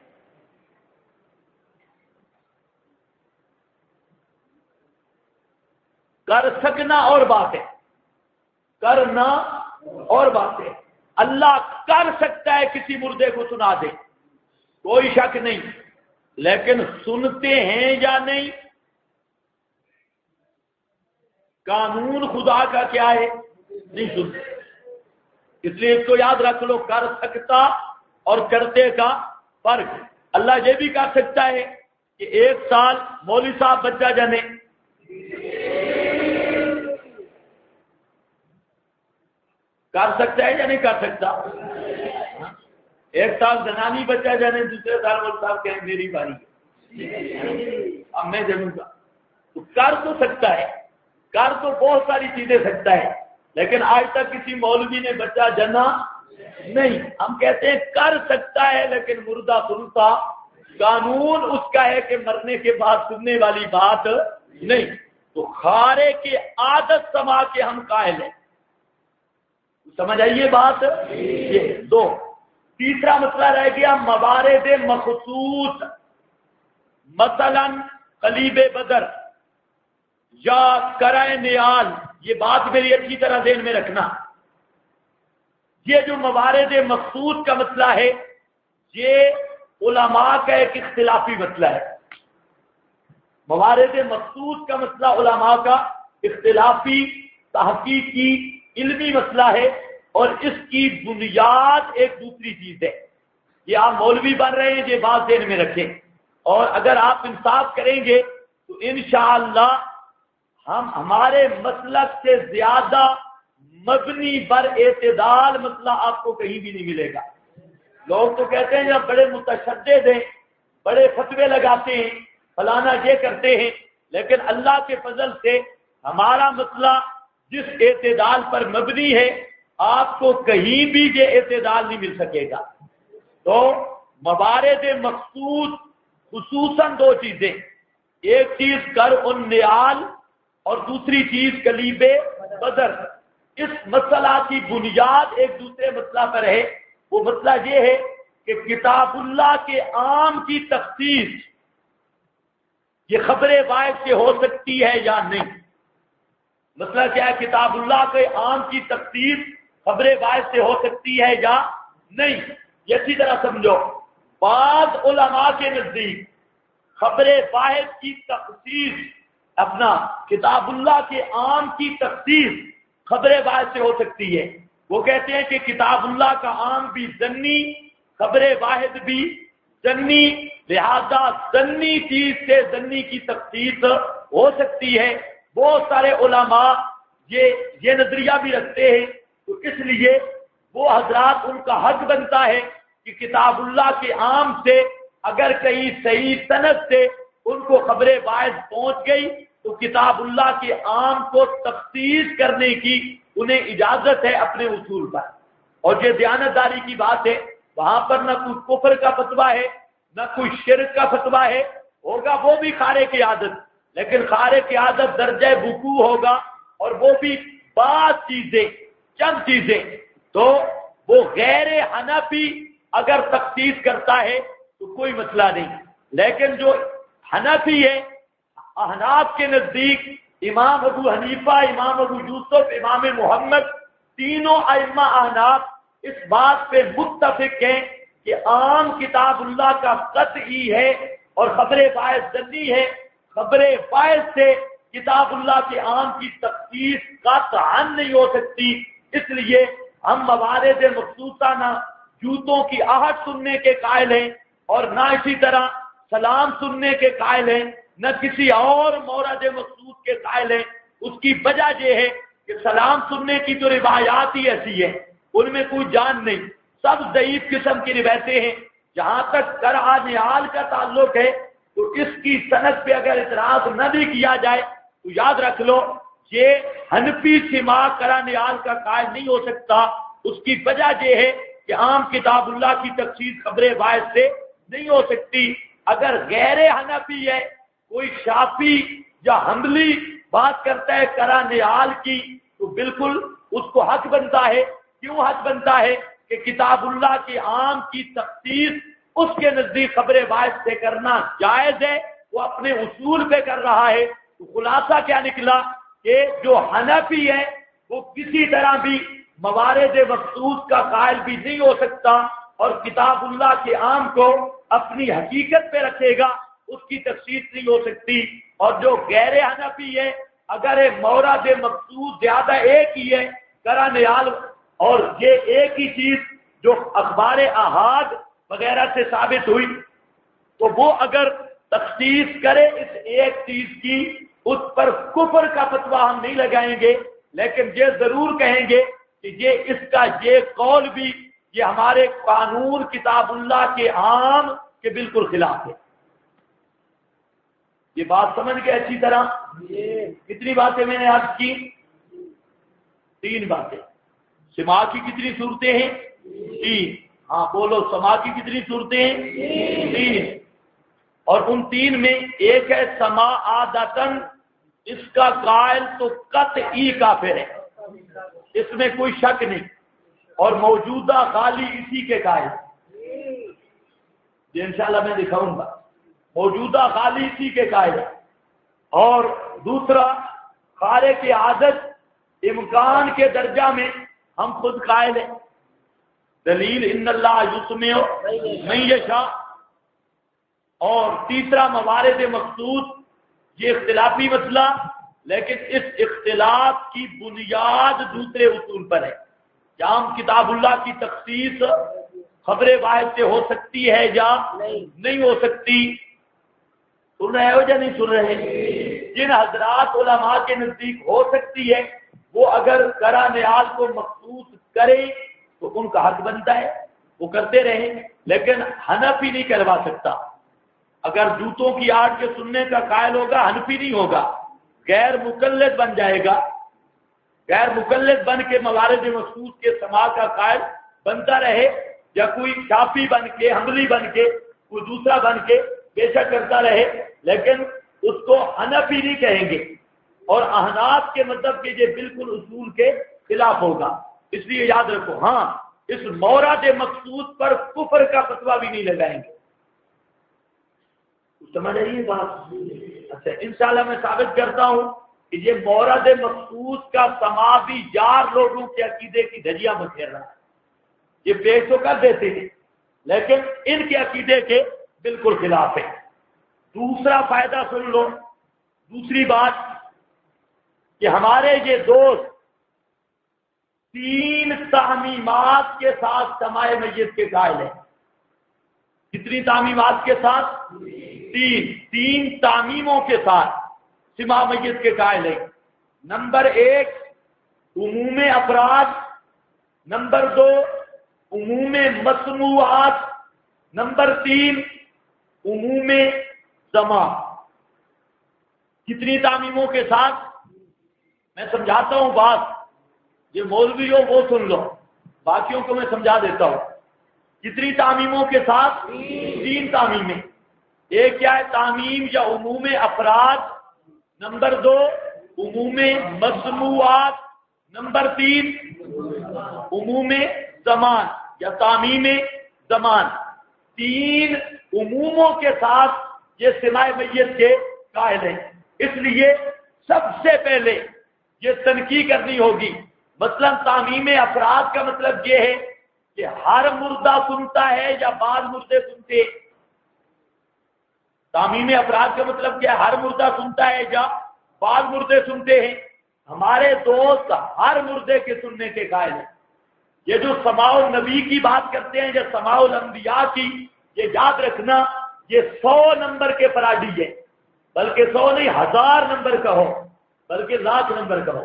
S1: کر سکنا اور بات ہے، کرنا اور بات ہے۔ اللہ کر سکتا ہے کسی مردے کو سنا دے، کوئی شک نہیں، لیکن سنتے ہیں یا نہیں؟ قانون خدا کا کیا ہے؟ نہیں سنتے۔ اس لیے اس کو یاد رکھ لو، کر سکتا اور کرتے کا فرق۔ اللہ یہ بھی کر سکتا ہے کہ ایک سال مولوی صاحب بچہ جنے، کر سکتا ہے یا نہیں کر سکتا؟ ایک سال زنانی بچہ جانے، دوسرے سال مولوی صاحب کہیں میری باری ہے، اب میں جنوں گا۔ تو کر تو سکتا ہے، کر تو بہت ساری چیزیں سکتا ہے، لیکن آج تک کسی مولوی نے بچہ جنا نہیں۔ ہم کہتے ہیں کر سکتا ہے لیکن مردہ سنتا، قانون اس کا ہے کہ مرنے کے بعد سننے والی بات نہیں۔ تو خارے کے عادت سما کے ہم قائل ہیں، سمجھ آئیے بات؟ یہ دو۔ تیسرا مسئلہ رہ گیا موارد مخصوص، مثلا قلیب بدر یا کرائے نیال۔ یہ بات میری اچھی طرح ذہن میں رکھنا، یہ جو موارد مخصوص کا مسئلہ ہے یہ علماء کا ایک اختلافی مسئلہ ہے۔ موارد مخصوص کا مسئلہ علماء کا اختلافی تحقیقی علمی مسئلہ ہے، اور اس کی بنیاد ایک دوسری چیز ہے۔ یہ آپ مولوی بن رہے ہیں، یہ بات ذہن میں رکھیں، اور اگر آپ انصاف کریں گے تو انشاءاللہ ہم ہمارے مسلک سے زیادہ مبنی بر اعتدال مسئلہ آپ کو کہیں بھی نہیں ملے گا۔ لوگ تو کہتے ہیں جب بڑے متشدد ہیں، بڑے فتوے لگاتے ہیں، فلانا یہ کرتے ہیں، لیکن اللہ کے فضل سے ہمارا مسئلہ جس اعتدال پر مبنی ہے آپ کو کہیں بھی یہ اعتدال نہیں مل سکے گا۔ تو موارد مخصوص خصوصاً دو چیزیں، ایک چیز کر النیال اور دوسری چیز کلیب بدر۔ اس مسئلہ کی بنیاد ایک دوسرے مسئلہ پر ہے، وہ مسئلہ یہ ہے کہ کتاب اللہ کے عام کی تخصیص یہ خبر واحد سے ہو سکتی ہے یا نہیں؟ مسئلہ کیا ہے؟ کتاب اللہ کے عام کی تخصیص خبر واحد سے ہو سکتی ہے یا نہیں؟ یہ اچھی طرح سمجھو، بعض علماء کے نزدیک خبر واحد کی تخصیص اپنا کتاب اللہ کے عام کی تخصیص خبر واحد سے ہو سکتی ہے۔ وہ کہتے ہیں کہ کتاب اللہ کا عام بھی ظنی، خبر واحد بھی ظنی، لہذا ظنی چیز سے ظنی کی تخصیص ہو سکتی ہے۔ بہت سارے علماء یہ نظریہ بھی رکھتے ہیں، تو اس لیے وہ حضرات ان کا حق بنتا ہے کہ کتاب اللہ کے عام سے اگر کہیں صحیح سند سے ان کو خبر واحد پہنچ گئی تو کتاب اللہ کے عام کو تخصیص کرنے کی انہیں اجازت ہے اپنے اصول پر۔ اور یہ دیانتداری کی بات ہے، وہاں پر نہ کوئی کفر کا فتویٰ ہے نہ کوئی شرک کا فتویٰ ہے، ہوگا وہ بھی خارق عادت، لیکن خارق عادت درجہ وقوع ہوگا، اور وہ بھی بعض چیزیں، چند چیزیں، تو وہ غیر حنفی اگر تخصیص کرتا ہے تو کوئی مسئلہ نہیں، لیکن جو حنفی ہے، احناف کے نزدیک امام ابو حنیفہ، امام ابو یوسف، امام محمد، تینوں ائمہ احناف اس بات پہ متفق ہیں کہ عام کتاب اللہ کا قطعی ہے اور خبر واحد ظنی ہے۔ خبر واحد سے کتاب اللہ کے عام کی تخصیص قطعاً نہیں ہو سکتی، اس لیے ہم موارد مخصوصہ نہ جوتوں کی آہٹ سننے کے قائل ہیں اور نہ اسی طرح سلام سننے کے قائل ہیں، نہ کسی اور مورد مخصوص کے قائل ہیں۔ اس کی وجہ یہ ہے کہ سلام سننے کی جو روایات ہی ایسی ہیں ان میں کوئی جان نہیں، سب ضعیف قسم کی روایتیں ہیں۔ جہاں تک قرع نعال کا تعلق ہے تو اس کی سند پہ اگر اعتراض نہ بھی کیا جائے تو یاد رکھ لو یہ حنفی سماع قرع نعال کا قائل نہیں ہو سکتا۔ اس کی وجہ یہ ہے کہ عام کتاب اللہ کی تخصیص خبر واحد سے نہیں ہو سکتی۔ اگر غیر حنفی ہے، کوئی شافی یا حنبلی بات کرتا ہے قرع نعال کی، تو بالکل اس کو حق بنتا ہے۔ کیوں حق بنتا ہے؟ کہ کتاب اللہ کے عام کی تخصیص اس کے نزدیک خبر واحد سے کرنا جائز ہے، وہ اپنے اصول پہ کر رہا ہے۔ تو خلاصہ کیا نکلا کہ جو حنفی ہے وہ کسی طرح بھی موارد مخصوص کا قائل بھی نہیں ہو سکتا اور کتاب اللہ کے عام کو اپنی حقیقت پہ رکھے گا، اس کی تخصیص نہیں ہو سکتی۔ اور جو غیر حنفی ہے، اگر مورد مخصوص زیادہ ایک ہی ہے، قرع نعال، اور یہ ایک ہی چیز جو اخبار احاد وغیرہ سے ثابت ہوئی، تو وہ اگر تخصیص کرے اس ایک چیز کی، اس پر کفر کا فتویٰ ہم نہیں لگائیں گے، لیکن یہ ضرور کہیں گے کہ یہ اس کا یہ قول بھی یہ ہمارے قانون کتاب اللہ کے عام کے بالکل خلاف ہے۔ یہ بات سمجھ گئے اچھی طرح؟ کتنی باتیں میں نے آج کی؟ 3 باتیں۔ سماع کی کتنی صورتیں ہیں؟ 3۔ ہاں بولو، سماع کی کتنی صورتیں ہیں؟ 3۔ اور ان 3 میں ایک ہے سماع عادتاً، اس کا قائل تو قطعی کافر ہے، اس میں کوئی شک نہیں، اور موجودہ خالی اسی کے قائل، یہ انشاءاللہ میں دکھاؤں گا، موجودہ خالی اسی کے قائل ہے۔ اور دوسرا خارق عادت، امکان کے درجہ میں ہم خود قائل ہیں، دلیل ان اللہ یسمع من یشاء۔ اور تیسرا موارد مخصوص، یہ اختلافی مسئلہ، لیکن اس اختلاف کی بنیاد دوسرے اصول پر ہے۔ کیا ہم کتاب اللہ کی تخصیص خبر واحد سے ہو سکتی ہے یا نہیں ہو سکتی؟ سن رہے ہو یا نہیں سن رہے؟ جن حضرات علماء کے نزدیک ہو سکتی ہے، وہ اگر قرع نعال کو مخصوص کرے تو ان کا حق بنتا ہے، وہ کرتے رہے، لیکن حنفی نہیں کروا سکتا۔ اگر جوتوں کی آڑ کے سننے کا قائل ہوگا، حنفی نہیں ہوگا، غیر مقلد بن جائے گا، غیر مقلد بن کے موارد مخصوص کے سماع کا قائل بنتا رہے، یا کوئی شافی بن کے، حنبلی بن کے، کوئی دوسرا بن کے بے شک کرتا رہے، لیکن اس کو حنفی نہیں کہیں گے، اور احناف کے مطلب کہ یہ بالکل اصول کے خلاف ہوگا۔ اس لیے یاد رکھو، ہاں اس مورد مقصود پر کفر کا فتویٰ بھی نہیں لگائیں گے. سمجھ رہی ہے بات؟ اچھا انشاءاللہ میں ثابت کرتا ہوں کہ یہ مورد مقصود کا سما بھی یار لوگوں کے عقیدے کی دھجیاں بکھیر رہا ہے. یہ پیش تو کر دیتے ہیں لیکن ان کے عقیدے کے بالکل خلاف ہے. دوسرا فائدہ سن لو. دوسری بات کہ ہمارے یہ دوست 3 تعمیمات کے ساتھ سماع میت کے قائل ہیں. کتنی تعمیمات کے ساتھ؟ 3 تعمیموں کے ساتھ سماع میت کے قائل ہیں. نمبر 1 عموم افراد، نمبر 2 عموم مسموعات، نمبر 3 عموم زمان. کتنی تعمیموں کے ساتھ؟ میں سمجھاتا ہوں بات، یہ مولوی ہو وہ سن لو، باقیوں کو میں سمجھا دیتا ہوں. کتنی تعمیموں کے ساتھ؟ 3 تعمیمیں. ایک کیا ہے؟ تعمیم یا عموم افراد، نمبر 2 عموم مسموعات، نمبر 3 عموم زمان یا تعمیم زمان. 3 عموموں کے ساتھ یہ سماع میت کے قائل ہیں. اس لیے سب سے پہلے یہ تنقیح کرنی ہوگی. مثلا تعمیم افراد کا مطلب یہ ہے کہ ہر مردہ سنتا ہے یا بعض مردے سنتے ہیں. تعمیم افراد کا مطلب کیا ہے؟ ہر مردہ سنتا ہے یا بعض مردے سنتے ہیں. ہمارے دوست ہر مردے کے سننے کے قائل ہیں. یہ جو سماع النبی کی بات کرتے ہیں یا سماع الانبیاء کی، یہ یاد رکھنا یہ 100 نمبر کے فراڈی ہے. بلکہ 100 نہیں، 1000 نمبر کا ہو، بلکہ 1,00,000 نمبر کا ہو.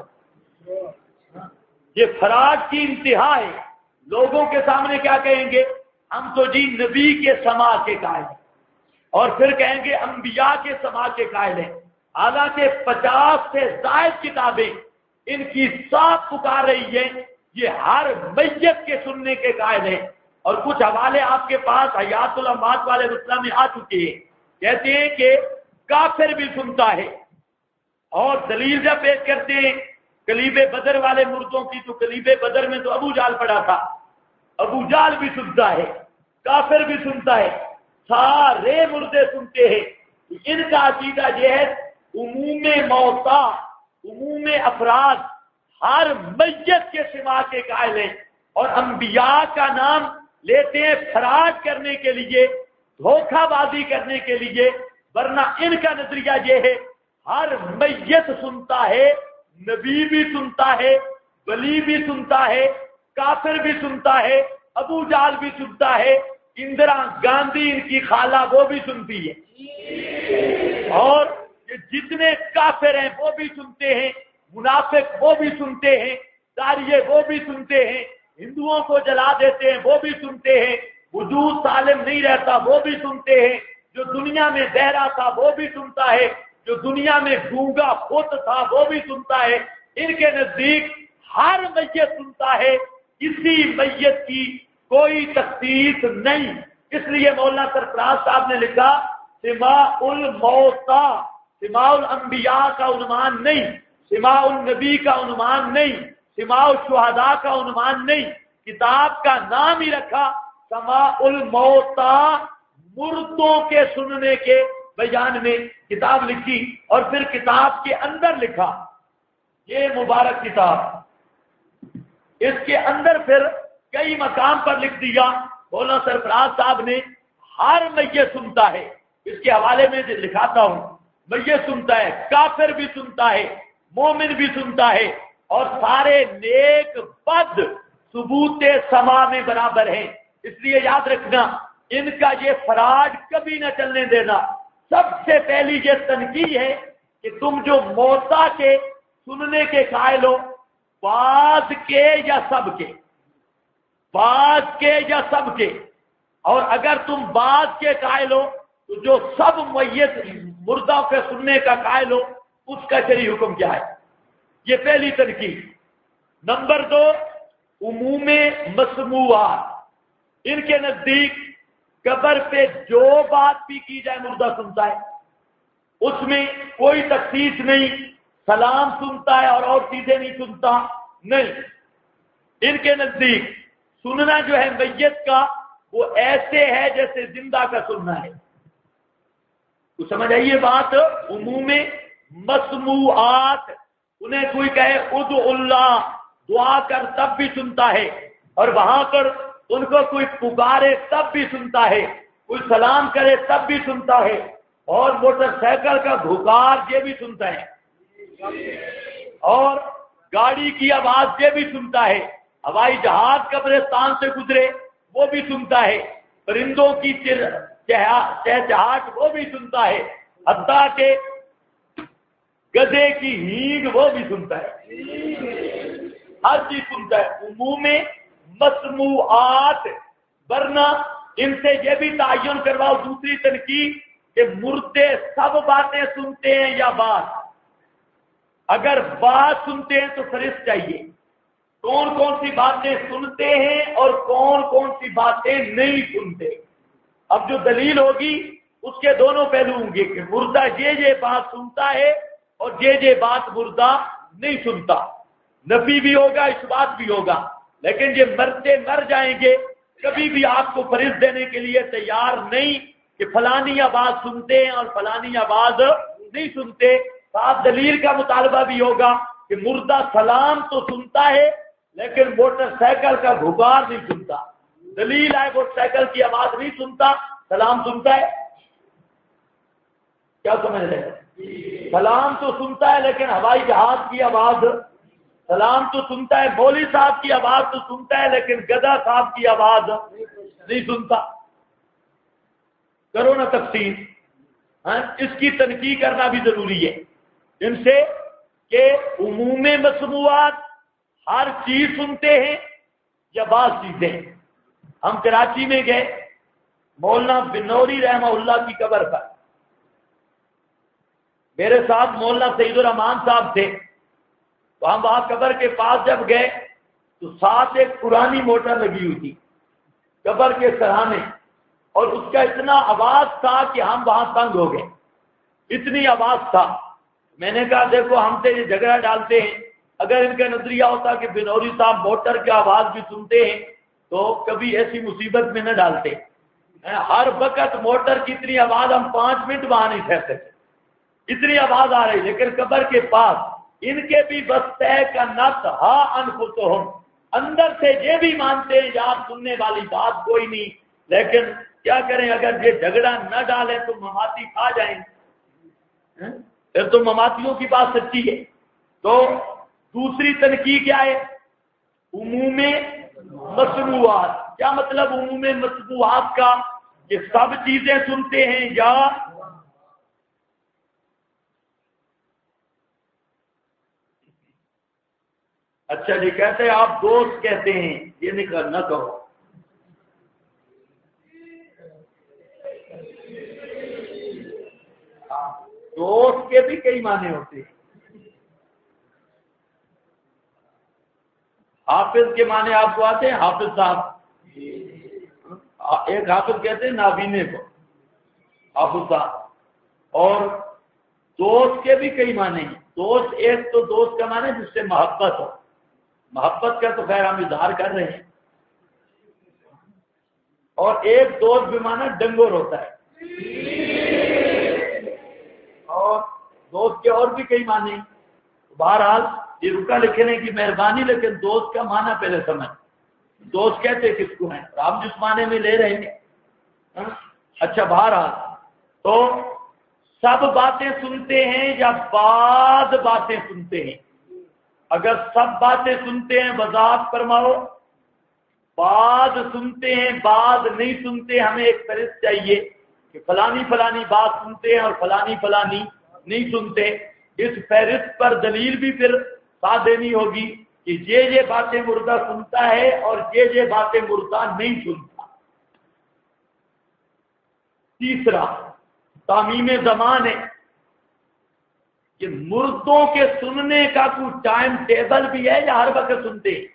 S1: یہ فراڈ کی انتہا ہے. لوگوں کے سامنے کیا کہیں گے؟ ہم تو جی نبی کے سماع کے قائل ہیں، اور پھر کہیں گے انبیاء کے سماع کے قائل ہیں. حالانکہ 50 سے زائد کتابیں ان کی صاف پکار رہی ہیں یہ ہر میت کے سننے کے قائل ہیں. اور کچھ حوالے آپ کے پاس حیات الاموات والے مسئلہ میں آ چکے ہیں. کہتے ہیں کہ کافر بھی سنتا ہے، اور دلیل جب پیش کرتے ہیں کلیب بدر والے مردوں کی، تو کلیب بدر میں تو ابو جال پڑا تھا. ابو جال بھی سنتا ہے، کافر بھی سنتا ہے، سارے مردے سنتے ہیں. ان کا عقیدہ یہ ہے عموم موتا، عموم افراد ہر میت کے سماع کے قائل ہیں. اور انبیاء کا نام لیتے ہیں فراڈ کرنے کے لیے، دھوکہ بازی کرنے کے لیے. ورنہ ان کا نظریہ یہ ہے ہر میت سنتا ہے، نبی بھی سنتا ہے، ولی بھی سنتا ہے، کافر بھی سنتا ہے، ابو جال بھی سنتا ہے، اندرا گاندھی ان کی خالہ وہ بھی سنتی ہے، اور جتنے کافر ہیں وہ بھی سنتے ہیں، منافق وہ بھی سنتے ہیں، داریے وہ بھی سنتے ہیں، ہندوؤں کو جلا دیتے ہیں وہ بھی سنتے ہیں، وجود سالم نہیں رہتا وہ بھی سنتے ہیں، جو دنیا میں بہرا تھا وہ بھی سنتا ہے، جو دنیا میں گونگا خود تھا وہ بھی سنتا ہے. ان کے نزدیک ہر میت سنتا ہے، کسی میت کی کوئی تخصیص نہیں. اس لیے مولانا سرفراز صاحب نے لکھا سماع الموتا، سماع الانبیاء کا عنوان نہیں، سماع النبی کا عنوان نہیں، سماع الشہداء کا عنوان نہیں. کتاب کا نام ہی رکھا سماع الموتا، مردوں کے سننے کے بیان میں کتاب لکھی. اور پھر کتاب کے اندر لکھا، یہ مبارک کتاب، اس کے اندر پھر کئی مقام پر لکھ دیا مولانا سرفراز صاحب نے ہر میت سنتا ہے. اس کے حوالے میں لکھاتا ہوں، میت سنتا ہے، کافر بھی سنتا ہے، مومن بھی سنتا ہے، اور سارے نیک بد ثبوت سماع میں برابر ہیں. اس لیے یاد رکھنا ان کا یہ فراڈ کبھی نہ چلنے دینا. سب سے پہلی یہ تنقید ہے کہ تم جو موتا کے سننے کے قائل ہو، بعض کے یا سب کے، بعض کے یا سب کے، اور اگر تم بعض کے قائل ہو تو جو سب میت مردہ کے سننے کا قائل ہو اس کا شرعی حکم کیا ہے؟ یہ پہلی تنقید. نمبر 2 عموم مسموعات. ان کے نزدیک قبر پہ جو بات بھی کی جائے مردہ سنتا ہے، اس میں کوئی تخصیص نہیں، سلام سنتا ہے اور چیزیں نہیں سنتا، نہیں. ان کے نزدیک سننا جو ہے میت کا وہ ایسے ہے جیسے زندہ کا سننا ہے. تو سمجھ آئیے بات. عموم مسموعات انہیں کوئی کہے ادعو اللہ دعا کر تب بھی سنتا ہے، اور وہاں پر ان کو کوئی پکارے تب بھی سنتا ہے، کوئی سلام کرے تب بھی سنتا ہے، اور موٹر سائیکل کا بھوکار یہ بھی سنتا ہے، اور گاڑی کی آواز یہ بھی سنتا ہے، ہوائی جہاز قبرستان سے گزرے وہ بھی سنتا ہے، پرندوں کی چہچہاہٹ وہ بھی سنتا ہے، حتیٰ کہ گدھے کی ہینگ وہ بھی سنتا ہے، ہر چیز سنتا ہے. عموم مسموعات. ورنہ ان سے یہ بھی تعین کرواؤ دوسری تنقید کہ مردے سب باتیں سنتے ہیں یا بات. اگر بات سنتے ہیں تو فرشت چاہیے کون کون سی باتیں سنتے ہیں اور کون کون سی باتیں نہیں سنتے. اب جو دلیل ہوگی اس کے دونوں پہلو ہوں گے کہ مردہ یہ بات سنتا ہے اور یہ بات مردہ نہیں سنتا. نفی بھی ہوگا اثبات بھی ہوگا. لیکن یہ مرتے مر جائیں گے کبھی بھی آپ کو فرشت دینے کے لیے تیار نہیں کہ فلانی آواز سنتے ہیں اور فلانی آواز نہیں سنتے. صاف دلیل کا مطالبہ بھی ہوگا کہ مردہ سلام تو سنتا ہے لیکن موٹر سائیکل کا گھبار نہیں سنتا. دلیل ہے موٹر سائیکل کی آواز نہیں سنتا، سلام سنتا ہے. کیا سمجھ رہے ہیں؟ سلام تو سنتا ہے لیکن ہوائی جہاز کی آواز، سلام تو سنتا ہے مولوی صاحب کی آواز تو سنتا ہے لیکن گدھا صاحب کی آواز نہیں سنتا. کرو نا تفصیل. اس کی تنقید کرنا بھی ضروری ہے ان سے کہ عموم مسموعات ہر چیز سنتے ہیں یا بعض چیزیں. ہم کراچی میں گئے مولانا بنوری رحمہ اللہ کی قبر پر. میرے ساتھ مولانا سعید الرحمان صاحب تھے. تو ہم وہاں قبر کے پاس جب گئے تو ساتھ ایک پرانی موٹر لگی ہوئی تھی قبر کے سرانے، اور اس کا اتنا آواز تھا کہ ہم وہاں تنگ ہو گئے. اتنی آواز تھا. میں نے کہا دیکھو ہم سے یہ جھگڑا ڈالتے ہیں، اگر ان کا نظریہ ہوتا کہ بنوری صاحب موٹر کی آواز بھی سنتے ہیں تو کبھی ایسی مصیبت میں نہ ڈالتے. ہر وقت موٹر کی اتنی آواز ہم 5 منٹ وہاں نہیں ٹھہر سکتے، اتنی آواز آ رہی. لیکن قبر کے پاس ان کے بھی بستے کا نت ہا انفسہم، اندر سے یہ بھی مانتے ہیں یاد سننے والی بات کوئی نہیں. لیکن کیا کریں اگر یہ جھگڑا نہ ڈالیں تو مماتی کھا جائیں، پھر تو مماتیوں کی بات سچی ہے. تو دوسری تنقید کیا ہے؟ عموم مسموعات. کیا مطلب عموم مسموعات کا؟ کہ سب چیزیں سنتے ہیں یا اچھا جی کہتے ہیں آپ دوست کہتے ہیں، یہ نہ کہو. دوست کے بھی کئی معنی ہوتے ہیں. حافظ کے معنی آپ کو آتے ہیں؟ حافظ صاحب، ایک حافظ کہتے ہیں نابینے کو حافظ صاحب. اور دوست کے بھی کئی معنی ہیں. دوست ایک تو دوست کا معنی جس سے محبت ہو، محبت کا تو خیر ہم اظہار کر رہے ہیں. اور ایک دوست بھی معنی ڈنگور ہوتا ہے. اور دوست کے اور بھی کئی معنی. بہرحال یہ رکا لکھنے کی مہربانی، لیکن دوست کا معنی پہلے سمجھ. دوست کہتے کس کو ہیں اور آپ جس معنی میں لے رہے ہیں. اچھا بہرحال تو سب باتیں سنتے ہیں یا بعض باتیں سنتے ہیں؟ اگر سب باتیں سنتے ہیں وضاحت فرماؤ. بعض سنتے ہیں بعض نہیں سنتے. ہمیں ایک فہرست چاہیے کہ فلانی فلانی بات سنتے ہیں اور فلانی فلانی نہیں سنتے. اس فہرست پر دلیل بھی پھر ساتھ دینی ہوگی کہ یہ باتیں مردہ سنتا ہے اور یہ باتیں مردہ نہیں سنتا. تیسرا تعمیم زمان ہے کہ مردوں کے سننے کا کوئی ٹائم ٹیبل بھی ہے یا ہر وقت سنتے ہیں؟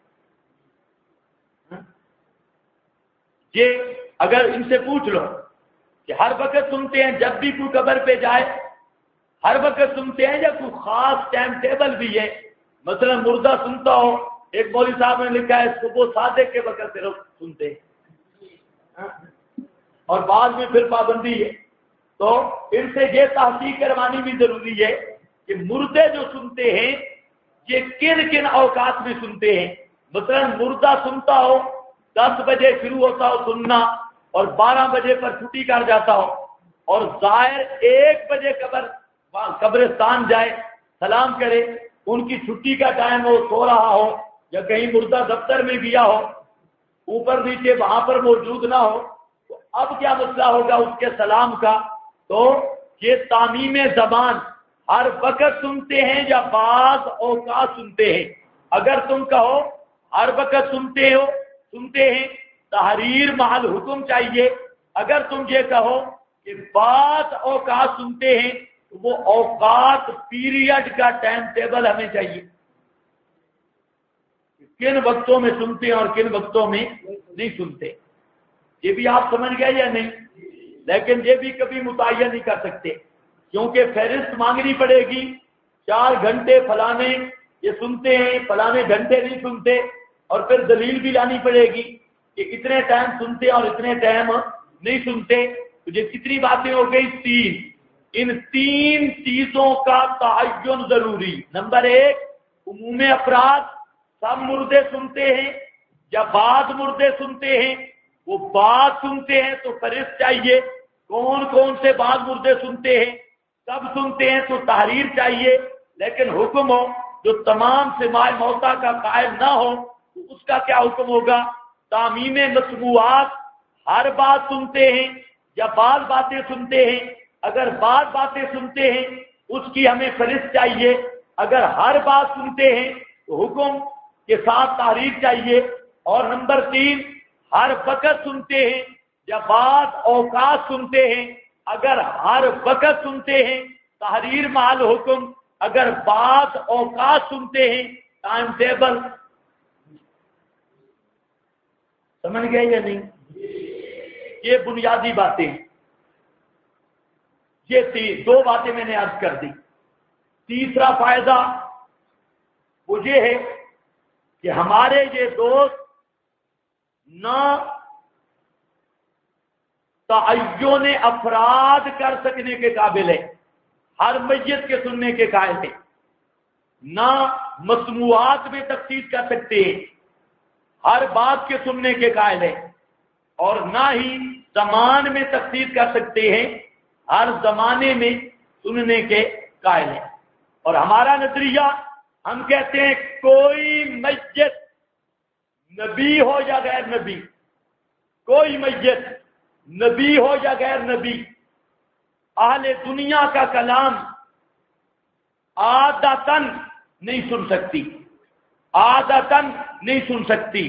S1: یہ اگر ان سے پوچھ لو کہ ہر وقت سنتے ہیں جب بھی کوئی قبر پہ جائے ہر وقت سنتے ہیں یا کوئی خاص ٹائم ٹیبل بھی ہے؟ مثلا مردہ سنتا ہو ایک مولوی صاحب نے لکھا ہے صبح صادق کے وقت صرف سنتے ہیں اور بعد میں پھر پابندی ہے. تو ان سے یہ تحقیق کروانی بھی ضروری ہے کہ مردے جو سنتے ہیں یہ کن کن اوقات میں سنتے ہیں. مثلا مردہ سنتا ہو 10 بجے شروع ہوتا ہو سننا اور 12 بجے پر چھٹی کر جاتا ہو, اور ظاہر 1 بجے قبرستان جائے سلام کرے, ان کی چھٹی کا ٹائم ہو, سو رہا ہو یا کہیں مردہ دفتر میں گیا ہو, اوپر نیچے وہاں پر موجود نہ ہو, تو اب کیا مسئلہ ہوگا اس کے سلام کا؟ تو یہ تعمیم زبان ہر وقت سنتے ہیں یا بعض اوقات سنتے ہیں. اگر تم کہو ہر وقت سنتے ہیں تحریر محل حکم چاہیے. اگر تم یہ کہو کہ بعض اوقات سنتے ہیں تو وہ اوقات پیریڈ کا ٹائم ٹیبل ہمیں چاہیے, کن وقتوں میں سنتے ہیں اور کن وقتوں میں نہیں سنتے. یہ بھی آپ سمجھ گئے یا نہیں؟ لیکن یہ بھی کبھی متعین نہیں کر سکتے کیونکہ فہرست مانگنی پڑے گی. 4 گھنٹے فلانے یہ سنتے ہیں, فلانے گھنٹے نہیں سنتے, اور پھر دلیل بھی لانی پڑے گی کہ اتنے ٹائم سنتے اور اتنے ٹائم نہیں سنتے. تو یہ کتنی باتیں ہو گئی؟ 3. ان 3 چیزوں کا تعین ضروری. نمبر 1, عموم افراد سب مردے سنتے ہیں یا بعض مردے سنتے ہیں؟ وہ بعض سنتے ہیں تو فہرست چاہیے کون کون سے بعض مردے سنتے ہیں. سب سنتے ہیں تو تحریر چاہیے. لیکن حکم ہو جو تمام سماع موتا کا قائل نہ ہو تو اس کا کیا حکم ہوگا؟ تعمیم مسموعات ہر بات سنتے ہیں یا بعض باتیں سنتے ہیں؟ اگر بعض باتیں سنتے ہیں اس کی ہمیں فہرست چاہیے. اگر ہر بات سنتے ہیں تو حکم کے ساتھ تحریر چاہیے. اور نمبر 3, ہر وقت سنتے ہیں یا بعض اوقات سنتے ہیں؟ اگر ہر وقت سنتے ہیں تحریر محل حکم, اگر بعض اوقات سنتے ہیں ٹائم ٹیبل. سمجھ گئے یا نہیں؟ یہ بنیادی باتیں ہیں. یہ 2 باتیں میں نے عرض کر دی. تیسرا فائدہ وہ یہ ہے کہ ہمارے یہ دوست نہ تعین افراد کر سکنے کے قابل ہے, ہر میت کے سننے کے قائل ہے. نہ مسموعات میں تخصیص کر سکتے ہیں, ہر بات کے سننے کے قائل ہے. اور نہ ہی زمان میں تخصیص کر سکتے ہیں, ہر زمانے میں سننے کے قائل ہے. اور ہمارا نظریہ, ہم کہتے ہیں کوئی میت نبی ہو یا غیر نبی, کوئی میت نبی ہو یا غیر نبی, اہل دنیا کا کلام عادتاً نہیں سن سکتی, عادتاً نہیں سن سکتی.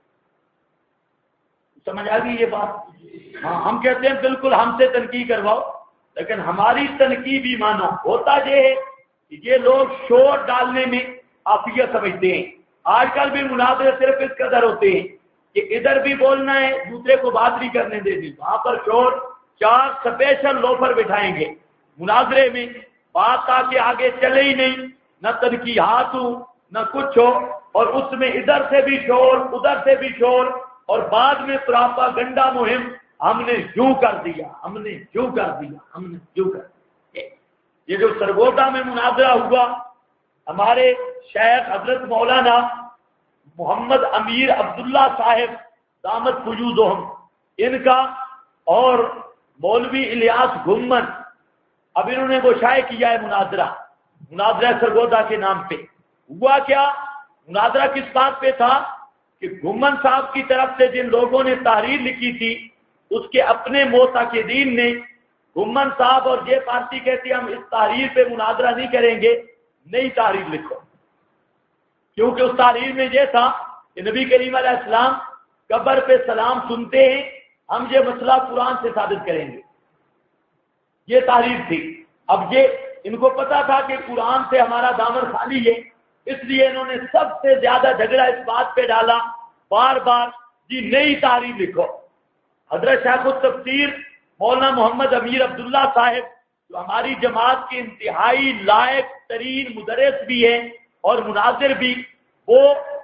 S1: سمجھ آ گئی یہ بات؟ ہاں, ہم کہتے ہیں بالکل ہم سے تنقید کرواؤ, لیکن ہماری تنقید بھی مانو. ہوتا یہ ہے کہ یہ لوگ شور ڈالنے میں عافیت سمجھتے ہیں. آج کل بھی مناظرے صرف اس قدر ہوتے ہیں کہ ادھر بھی بولنا ہے, دوسرے کو بات نہیں کرنے دینی, وہاں پر شور 4 اسپیشل لوفر بٹھائیں گے مناظرے میں, بات آ کے آگے چلے ہی نہیں, نہ تنقیحات ہو نہ کچھ ہو, اور اس میں ادھر سے بھی شور ادھر سے بھی شور, اور بعد میں پراپاگنڈا مہم, ہم نے یوں کر دیا, ہم نے یوں کر دیا, ہم نے یوں کر دیا. یہ جو سرگودا میں مناظرہ ہوا, ہمارے شیخ حضرت مولانا محمد امیر عبداللہ صاحب دامت فیوضہم, ان کا اور مولوی الیاس گھمن, اب انہوں نے وہ شائع کیا ہے مناظرہ سرگودا کے نام پہ. ہوا کیا؟ مناظرہ کس بات پہ تھا کہ گھمن صاحب کی طرف سے جن لوگوں نے تحریر لکھی تھی اس کے اپنے معتقدین نے, گھمن صاحب اور یہ پارٹی کہتی ہم اس تحریر پہ مناظرہ نہیں کریں گے, نئی تحریر لکھو. کیونکہ اس تحریر میں یہ تھا کہ نبی کریم علیہ السلام قبر پہ سلام سنتے ہیں, ہم یہ مسئلہ قرآن سے ثابت کریں گے. یہ تحریر تھی. اب یہ ان کو پتا تھا کہ قرآن سے ہمارا دامن خالی ہے, اس لیے انہوں نے سب سے زیادہ جھگڑا اس بات پہ ڈالا بار بار, جی نئی تحریر لکھو. حضرت شیخ التفسیر مولانا محمد امیر عبداللہ صاحب جو ہماری جماعت کے انتہائی لائق ترین مدرس بھی ہیں اور مناظر بھی, وہ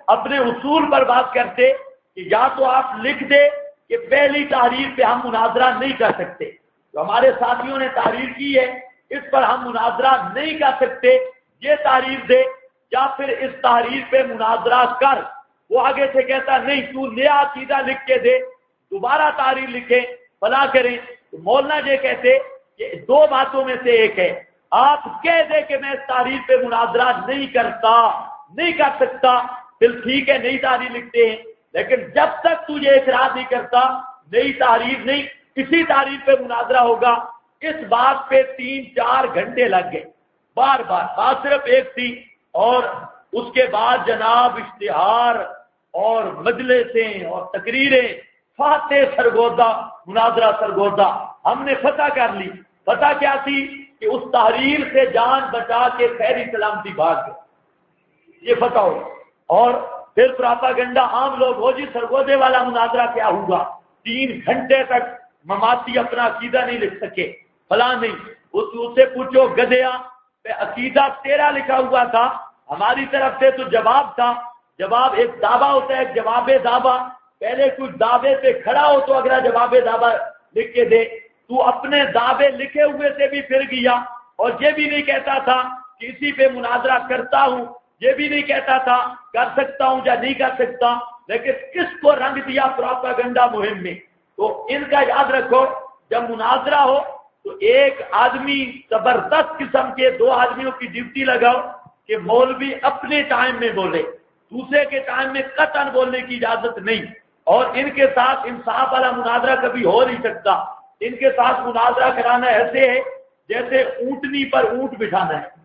S1: اپنے اصول پر بات کرتے کہ یا تو آپ لکھ دے کہ پہلی تحریر پہ ہم مناظرہ نہیں کر سکتے، جو ہمارے ساتھیوں نے تحریر کی ہے اس پر ہم مناظرہ نہیں کر سکتے، یہ تحریر دے، یا پھر اس تحریر پہ مناظرہ کر۔ وہ آگے سے کہتا نہیں تو نیا عقیدہ لکھ کے دے، دوبارہ تحریر لکھے، فلاں کریں۔ تو مولانا جی کہتے کہ دو باتوں میں سے ایک ہے، آپ کہہ دے کہ میں اس تحریر پہ مناظرہ نہیں کر سکتا، پھر ٹھیک ہے نئی تحریر لکھتے ہیں، لیکن جب تک تو یہ اقرار نہیں کرتا نئی تحریر نہیں، کسی تحریر پہ مناظرہ ہوگا۔ اس بات پہ 3-4 گھنٹے لگ گئے، بار بات صرف ایک تھی، اور اس کے بعد جناب اشتہار اور مجلسیں اور تقریریں، فاتح سرگودا، مناظرہ سرگودا، ہم نے فتح کر لی۔ فتح کیا تھی کہ اس تحریر سے جان بچا کے خیری سلامتی بھاگ گئے، یہ فتح ہو۔ اور پھر پراپاگنڈا عام لوگ ہو جی سرگودے والا مناظرہ کیا ہوگا، 3 گھنٹے تک مماتی اپنا عقیدہ نہیں لکھ سکے، فلاں نہیں۔ اس سے پوچھو گدھیا پہ عقیدہ تیرا لکھا ہوا تھا، ہماری طرف سے تو جواب تھا، جواب ایک دعویٰ ہوتا ہے، ایک جواب دعویٰ، پہلے کچھ دعوے پہ کھڑا ہو تو اگلا جواب دعویٰ لکھ کے دے۔ تو اپنے دعوے لکھے ہوئے سے بھی پھر گیا، اور یہ بھی نہیں کہتا تھا کہ اسی پہ مناظرہ کرتا ہوں، یہ بھی نہیں کہتا تھا کر سکتا ہوں یا نہیں کر سکتا، لیکن کس کو رنگ دیا پروپیگنڈا مہم میں۔ تو ان کا یاد رکھو، جب مناظرہ ہو تو ایک آدمی زبردست قسم کے 2 آدمیوں کی ڈیوٹی لگاؤ کہ مولوی اپنے ٹائم میں بولے، دوسرے کے ٹائم میں قطعاً بولنے کی اجازت نہیں، اور ان کے ساتھ انصاف والا مناظرہ کبھی ہو نہیں سکتا۔ ان کے ساتھ مناظرہ کرانا ایسے ہے جیسے اونٹنی پر اونٹ بٹھانا ہے۔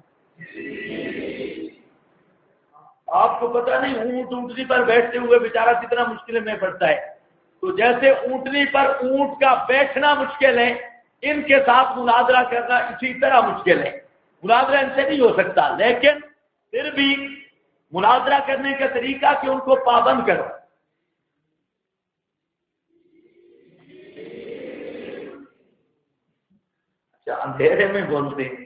S1: آپ کو پتہ نہیں اونٹنی پر بیٹھتے ہوئے بیچارہ کتنا مشکل میں پڑتا ہے، تو جیسے اونٹنی پر اونٹ کا بیٹھنا مشکل ہے، ان کے ساتھ مناظرہ کرنا اسی طرح مشکل ہے۔ مناظرہ ان سے نہیں ہو سکتا، لیکن پھر بھی مناظرہ کرنے کا طریقہ کہ ان کو پابند کرو۔ اچھا اندھیرے میں بولتے ہیں،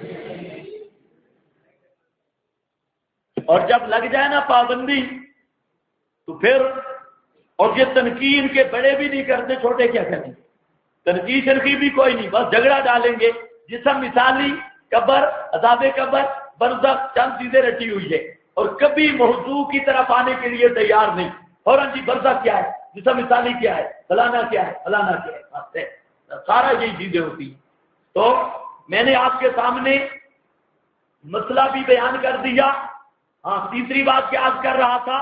S1: اور جب لگ جائے نا پابندی تو پھر، اور یہ تنقید کے بڑے بھی نہیں کرتے، چھوٹے کیا کریں گے؟ تنقید بھی کوئی نہیں، بس جھگڑا ڈالیں گے، جسم مثالی، قبر، عذاب قبر، برزخ، چند چیزیں رٹی ہوئی ہے، اور کبھی موضوع کی طرف آنے کے لیے تیار نہیں۔ فوراً جی برزخ کیا ہے، جسم مثالی کیا ہے، فلانا کیا ہے، فلانا کیا ہے، بس ہے، سارا یہی چیزیں ہوتی ہیں۔ تو میں نے آپ کے سامنے مسئلہ بھی بیان کر دیا۔ ہاں تیسری بات کیا عرض کر رہا تھا،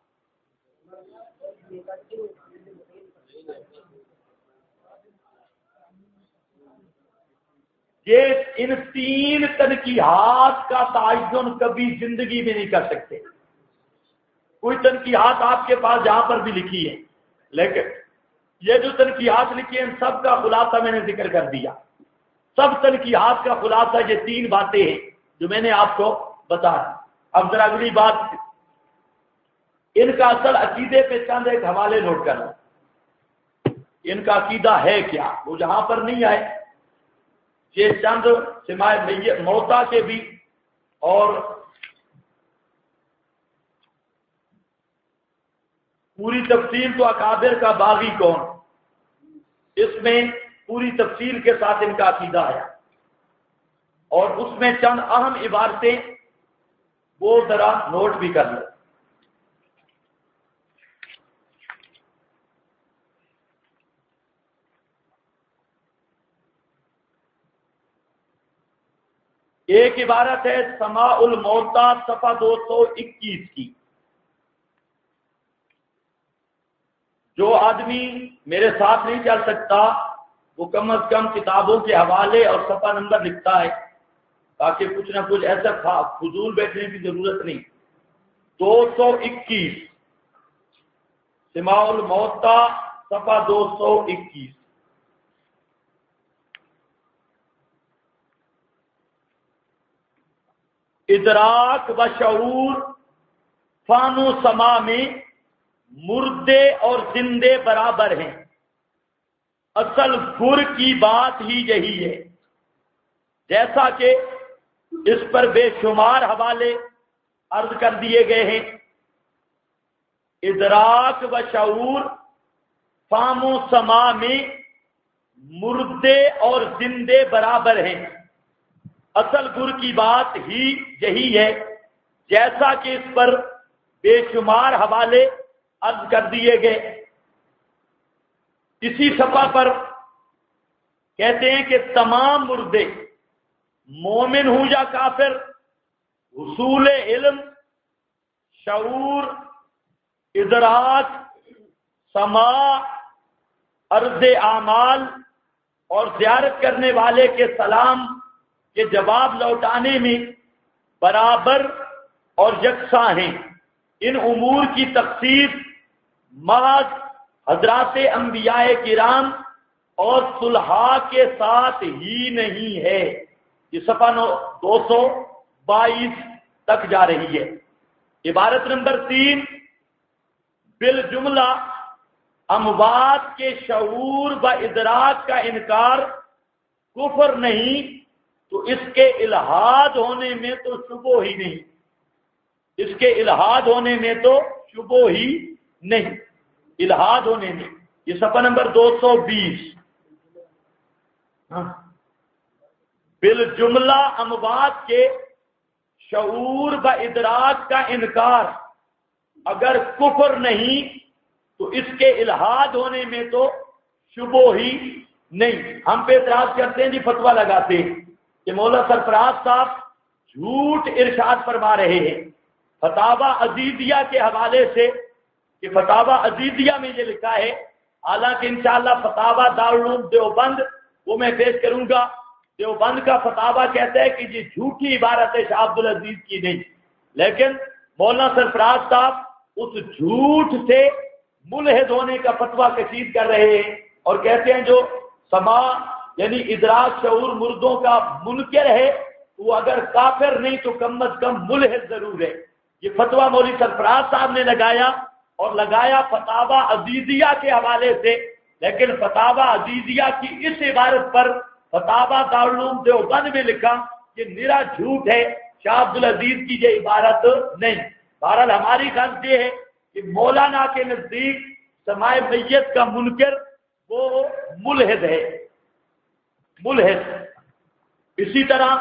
S1: یہ ان 3 تنقیحات کا تعین کبھی زندگی میں نہیں کر سکتے۔ کوئی تنقیحات آپ کے پاس جہاں پر بھی لکھی ہے، لیکن یہ جو تنقیحات لکھی ہیں ان سب کا خلاصہ میں نے ذکر کر دیا۔ سب تنقیحات کا خلاصہ یہ 3 باتیں ہیں جو میں نے آپ کو بتا دی۔ اب ذرا اگلی بات، ان کا اصل عقیدے پہ چند ایک حوالے نوٹ کرنا، ان کا عقیدہ ہے کیا، وہ جہاں پر نہیں آئے، یہ چند سماع موتا کے بھی، اور پوری تفصیل تو اکابر کا باغی کون، اس میں پوری تفصیل کے ساتھ ان کا عقیدہ آیا، اور اس میں چند اہم عبارتیں وہ ذرا نوٹ بھی کر لیں۔ ایک عبارت ہے سماع الموتا صفحہ 221 کی، جو آدمی میرے ساتھ نہیں چل سکتا وہ کم از کم کتابوں کے حوالے اور صفحہ نمبر لکھتا ہے، تاکہ کچھ نہ کچھ ایسا فضول بیٹھنے کی ضرورت نہیں۔ 221 سماع الموتا صفحہ 221۔ ادراک و شعور فان و سما میں مردے اور زندے برابر ہیں، اصل گر کی بات ہی یہی ہے، جیسا کہ اس پر بے شمار حوالے عرض کر دیے گئے ہیں۔ ادراک و شعور فام و سما میں مردے اور زندے برابر ہیں۔ اصل گر کی بات ہی یہی ہے، جیسا کہ اس پر بے شمار حوالے عرض کر دیے گئے۔ اسی صفحہ پر کہتے ہیں کہ تمام مردے مومن ہوں یا کافر، حصول علم، شعور، ادراک، سماع، عرض اعمال اور زیارت کرنے والے کے سلام کے جواب لوٹانے میں برابر اور یکساں ہیں۔ ان امور کی تخصیص محض حضرات انبیاء کرام اور صلحاء کے ساتھ ہی نہیں ہے۔ یہ صفحہ 222 تک جا رہی ہے۔ عبارت نمبر 3، بالجملہ اموات کے شعور و ادراک کا انکار کفر نہیں تو اس کے الحاد ہونے میں تو شبہ ہی نہیں، اس کے الحاد ہونے میں تو شبہ ہی نہیں، الحاد ہونے میں۔ یہ صفحہ نمبر 220۔ بالجملہ اموات کے شعور و ادراک کا انکار اگر کفر نہیں تو اس کے الحاد ہونے میں تو شبہ ہی نہیں۔ ہم پہ اعتراض کرتے ہیں جی، فتویٰ لگاتے ہیں کہ مولا سرفراز صاحب جھوٹ ارشاد فرما رہے ہیں فتاوی عزیزیہ کے حوالے سے، کہ فتاوی عزیزیہ میں یہ لکھا ہے، حالانکہ انشاءاللہ فتاوی دارالعلوم دیوبند وہ میں پیش کروں گا۔ دیوبند کا فتاوی کہتا ہے کہ یہ جھوٹی عبارت ہے شاہ عبدالعزیز کی نہیں، لیکن مولانا سرفراز صاحب اس جھوٹ سے ملحد ہونے کا فتویٰ کشید کر رہے ہیں اور کہتے ہیں جو سماع یعنی ادراک شعور مردوں کا منکر ہے وہ اگر کافر نہیں تو کم از کم ملحد ضرور ہے۔ یہ فتویٰ مولوی سرفراز صاحب نے لگایا اور لگایا فتاوی عزیزیہ کے حوالے سے، لیکن فتاوی عزیزیہ کی اس عبارت پر فتاوی دارالعلوم دیوبند میں لکھا کہ نرا جھوٹ ہے، شاہ عبدالعزیز کی یہ عبارت نہیں۔ بہرحال ہماری غلط یہ ہے کہ مولانا کے نزدیک سماع میت کا منکر وہ ملحد ہے، ملحد۔ اسی طرح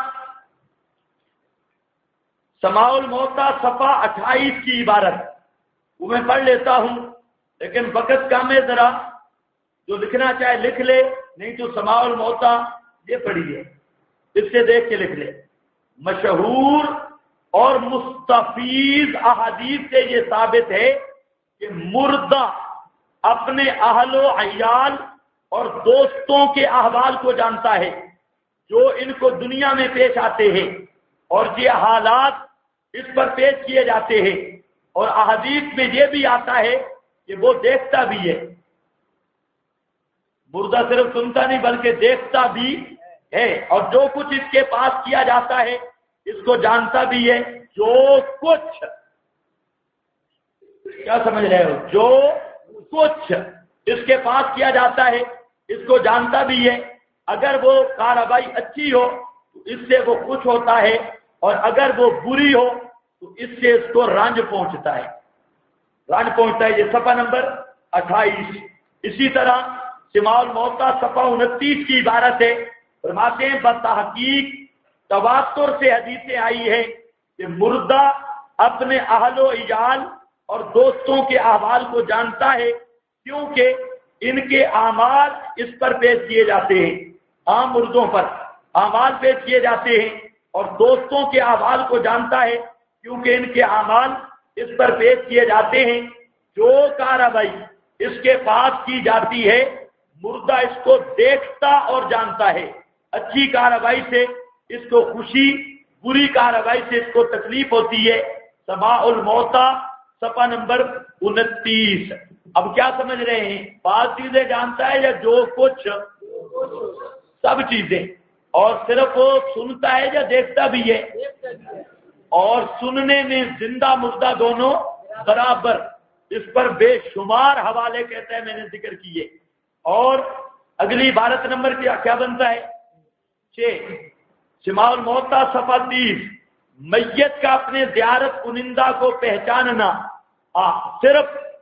S1: سماع الموتیٰ صفحہ 28 کی عبارت وہ میں پڑھ لیتا ہوں، لیکن وقت کم ہے، ذرا جو لکھنا چاہے لکھ لے، نہیں تو سماع الموتیٰ یہ پڑھیے، اس سے دیکھ کے لکھ لے۔ مشہور اور مستفیض احادیث سے یہ ثابت ہے کہ مردہ اپنے اہل و عیال اور دوستوں کے احوال کو جانتا ہے جو ان کو دنیا میں پیش آتے ہیں، اور یہ حالات اس پر پیش کیے جاتے ہیں، اور احادیث میں یہ بھی آتا ہے کہ وہ دیکھتا بھی ہے۔ مردہ صرف سنتا نہیں بلکہ دیکھتا بھی ہے، اور جو کچھ اس کے پاس کیا جاتا ہے اس کو جانتا بھی ہے۔ جو کچھ، کیا سمجھ رہے ہو، جو کچھ اس کے پاس کیا جاتا ہے اس کو جانتا بھی ہے۔ اگر وہ کارروائی اچھی ہو تو اس سے وہ خوش ہوتا ہے، اور اگر وہ بری ہو تو اس سے اس کو رنج پہنچتا ہے، رنج پہنچتا ہے۔ یہ صفحہ نمبر 28۔ اسی طرح سماع الموتیٰ صفحہ 29 کی عبارت ہے، فرماتے ہیں بتحقیق تواتر سے حدیثیں آئی ہے کہ مردہ اپنے اہل و عیال اور دوستوں کے احوال کو جانتا ہے، کیونکہ ان کے اعمال اس پر پیش کیے جاتے ہیں۔ عام مردوں پر اعمال پیش کیے جاتے ہیں، اور دوستوں کے احوال کو جانتا ہے کیونکہ ان کے اعمال اس پر پیش کیے جاتے ہیں۔ جو کارروائی اس کے پاس کی جاتی ہے مردہ اس کو دیکھتا اور جانتا ہے۔ اچھی کارروائی سے اس کو خوشی، بری کارروائی سے اس کو تکلیف ہوتی ہے۔ سماع الموتیٰ صفحہ نمبر 29۔ اب کیا سمجھ رہے ہیں، بعض چیزیں جانتا ہے یا جو کچھ، سب چیزیں، اور صرف وہ سنتا ہے یا دیکھتا بھی ہے، اور سننے میں زندہ مردہ دونوں برابر۔ اس پر بے شمار حوالے کہتا ہے میں نے ذکر کیے۔ اور اگلی عبارت نمبر کیا بنتا ہے، 6۔ سماع الموتیٰ صفحہ 30۔ میت کا اپنے زیارت کنندہ کو پہچاننا صرف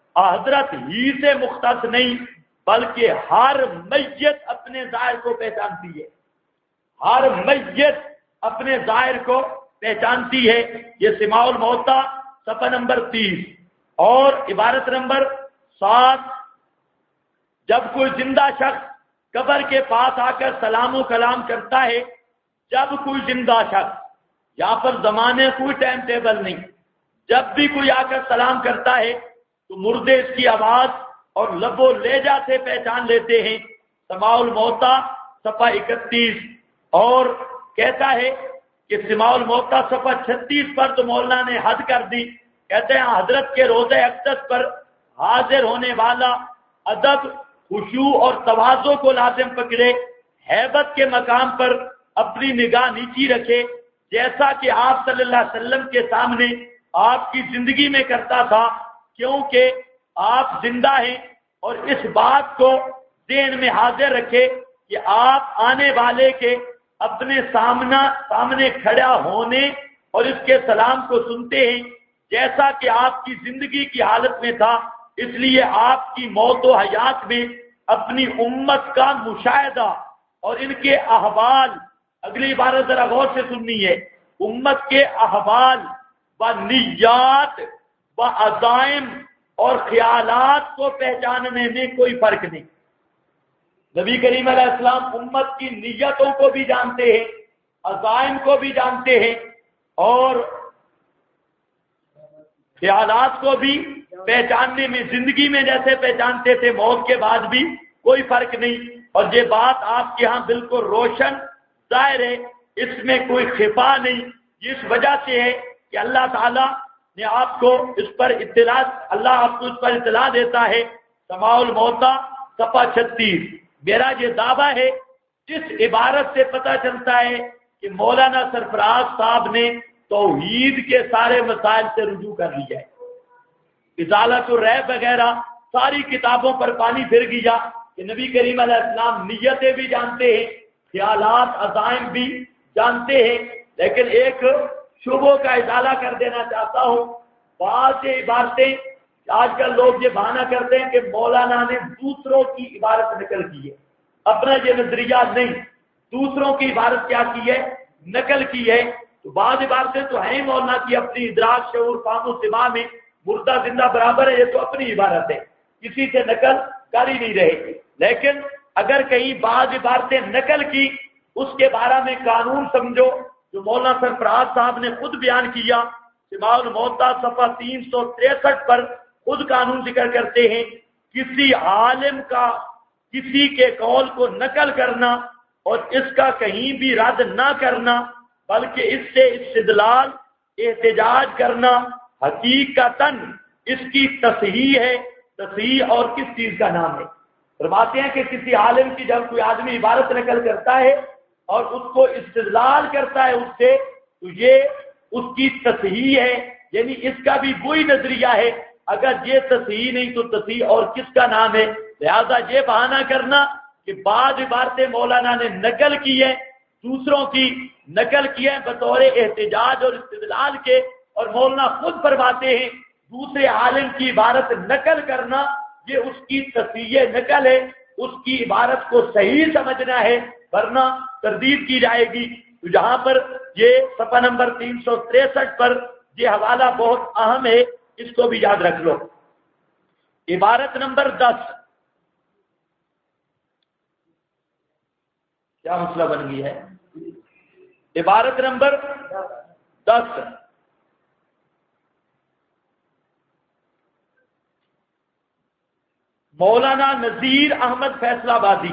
S1: حضرت ہی سے مختص نہیں بلکہ ہر میت اپنے ظاہر کو پہچانتی ہے، ہر میت اپنے ظاہر کو پہچانتی ہے۔ یہ سماع الموتیٰ صفحہ نمبر 30 اور عبارت نمبر 7۔ جب کوئی زندہ شخص قبر کے پاس آ کر سلام و کلام کرتا ہے، جب کوئی زندہ شخص، یہاں پر زمانے کوئی ٹائم ٹیبل نہیں، جب بھی کوئی آ کر سلام کرتا ہے تو مردے اس کی آواز اور لب و لہجہ سے پہچان لیتے ہیں۔ سماع الموتیٰ صفحہ 31 اور کہتا ہے کہ سماع الموتیٰ صفحہ 36 پر تو مولانا نے حد کر دی، کہتے ہیں حضرت کے روضہ اقدس پر حاضر ہونے والا ادب، خشوع اور تواضع کو لازم پکڑے، ہیبت کے مقام پر اپنی نگاہ نیچی رکھے، جیسا کہ آپ صلی اللہ علیہ وسلم کے سامنے آپ کی زندگی میں کرتا تھا، کیونکہ آپ زندہ ہیں، اور اس بات کو ذہن میں حاضر رکھے کہ آپ آنے والے کے اپنے سامنے کھڑا ہونے اور اس کے سلام کو سنتے ہیں جیسا کہ آپ کی زندگی کی حالت میں تھا۔ اس لیے آپ کی موت و حیات میں اپنی امت کا مشاہدہ اور ان کے احوال، اگلی بار ذرا غور سے سننی ہے، امت کے احوال و نیات و عزائم اور خیالات کو پہچاننے میں کوئی فرق نہیں۔ نبی کریم علیہ السلام امت کی نیتوں کو بھی جانتے ہیں، عزائم کو بھی جانتے ہیں اور خیالات کو بھی پہچاننے میں، زندگی میں جیسے پہچانتے تھے موت کے بعد بھی کوئی فرق نہیں۔ اور یہ بات آپ کے ہاں بالکل روشن ظاہر ہے، اس میں کوئی خفا نہیں۔ اس وجہ سے ہے کہ اللہ تعالیٰ نے آپ کو اس پر اطلاع دیتا ہے۔ سماع الموتیٰ صفحہ 36۔ میرا یہ دعویٰ ہے، جس عبارت سے پتہ چلتا ہے کہ مولانا سرفراز صاحب نے توحید کے سارے مسائل سے رجوع کر لیا ہے، ازالۃ الریب وغیرہ ساری کتابوں پر پانی پھر گیا کہ نبی کریم علیہ السلام نیتیں بھی جانتے ہیں، خیالات، عزائم بھی جانتے ہیں۔ لیکن ایک شبہوں کا ازالہ کر دینا چاہتا ہوں، بعض عبارتیں آج کل لوگ یہ بہانہ کرتے ہیں کہ مولانا نے دوسروں کی عبارت نقل کی ہے، اپنا یہ نظریہ نہیں، دوسروں کی عبارت کیا کی ہے، نقل کی ہے۔ تو بعض عبارتیں تو ہیں مولانا کی اپنی، ادراک، شعور، فہم و سماع میں مردہ زندہ برابر ہے، یہ تو اپنی عبارت ہے، کسی سے نقل کر ہی نہیں رہے۔ لیکن اگر کہیں بعض عبارتیں نقل کی، اس کے بارے میں قانون سمجھو جو مولانا سرفراز صاحب نے خود بیان کیا۔ سماع الموتیٰ صفحہ 363 پر خود قانون ذکر کرتے ہیں، کسی عالم کا کسی کے قول کو نقل کرنا اور اس کا کہیں بھی رد نہ کرنا بلکہ اس سے استدلال، احتجاج کرنا حقیقتاً اس کی تصحیح ہے۔ تصحیح اور کس چیز کا نام ہے؟ فرماتے ہیں کہ کسی عالم کی جب کوئی آدمی عبارت نقل کرتا ہے اور اس کو استدلال کرتا ہے اس سے، تو یہ اس کی تصحیح ہے، یعنی اس کا بھی وہی نظریہ ہے۔ اگر یہ تصحیح نہیں تو تصحیح اور کس کا نام ہے؟ لہذا یہ بہانہ کرنا کہ بعض عبارتیں مولانا نے نقل کی ہے، دوسروں کی نقل کی ہے بطور احتجاج اور استدلال کے، اور مولانا خود فرماتے ہیں دوسرے عالم کی عبارت نقل کرنا یہ اس کی تصحیح نقل ہے، اس کی عبارت کو صحیح سمجھنا ہے، ورنہ تردید کی جائے گی۔ تو جہاں پر یہ صفحہ نمبر 363 پر یہ حوالہ بہت اہم ہے، اس کو بھی یاد رکھ لو۔ عبارت نمبر 10 کیا مسئلہ بن گئی ہے؟ عبارت نمبر 10 مولانا نذیر احمد فیصلہ آبادی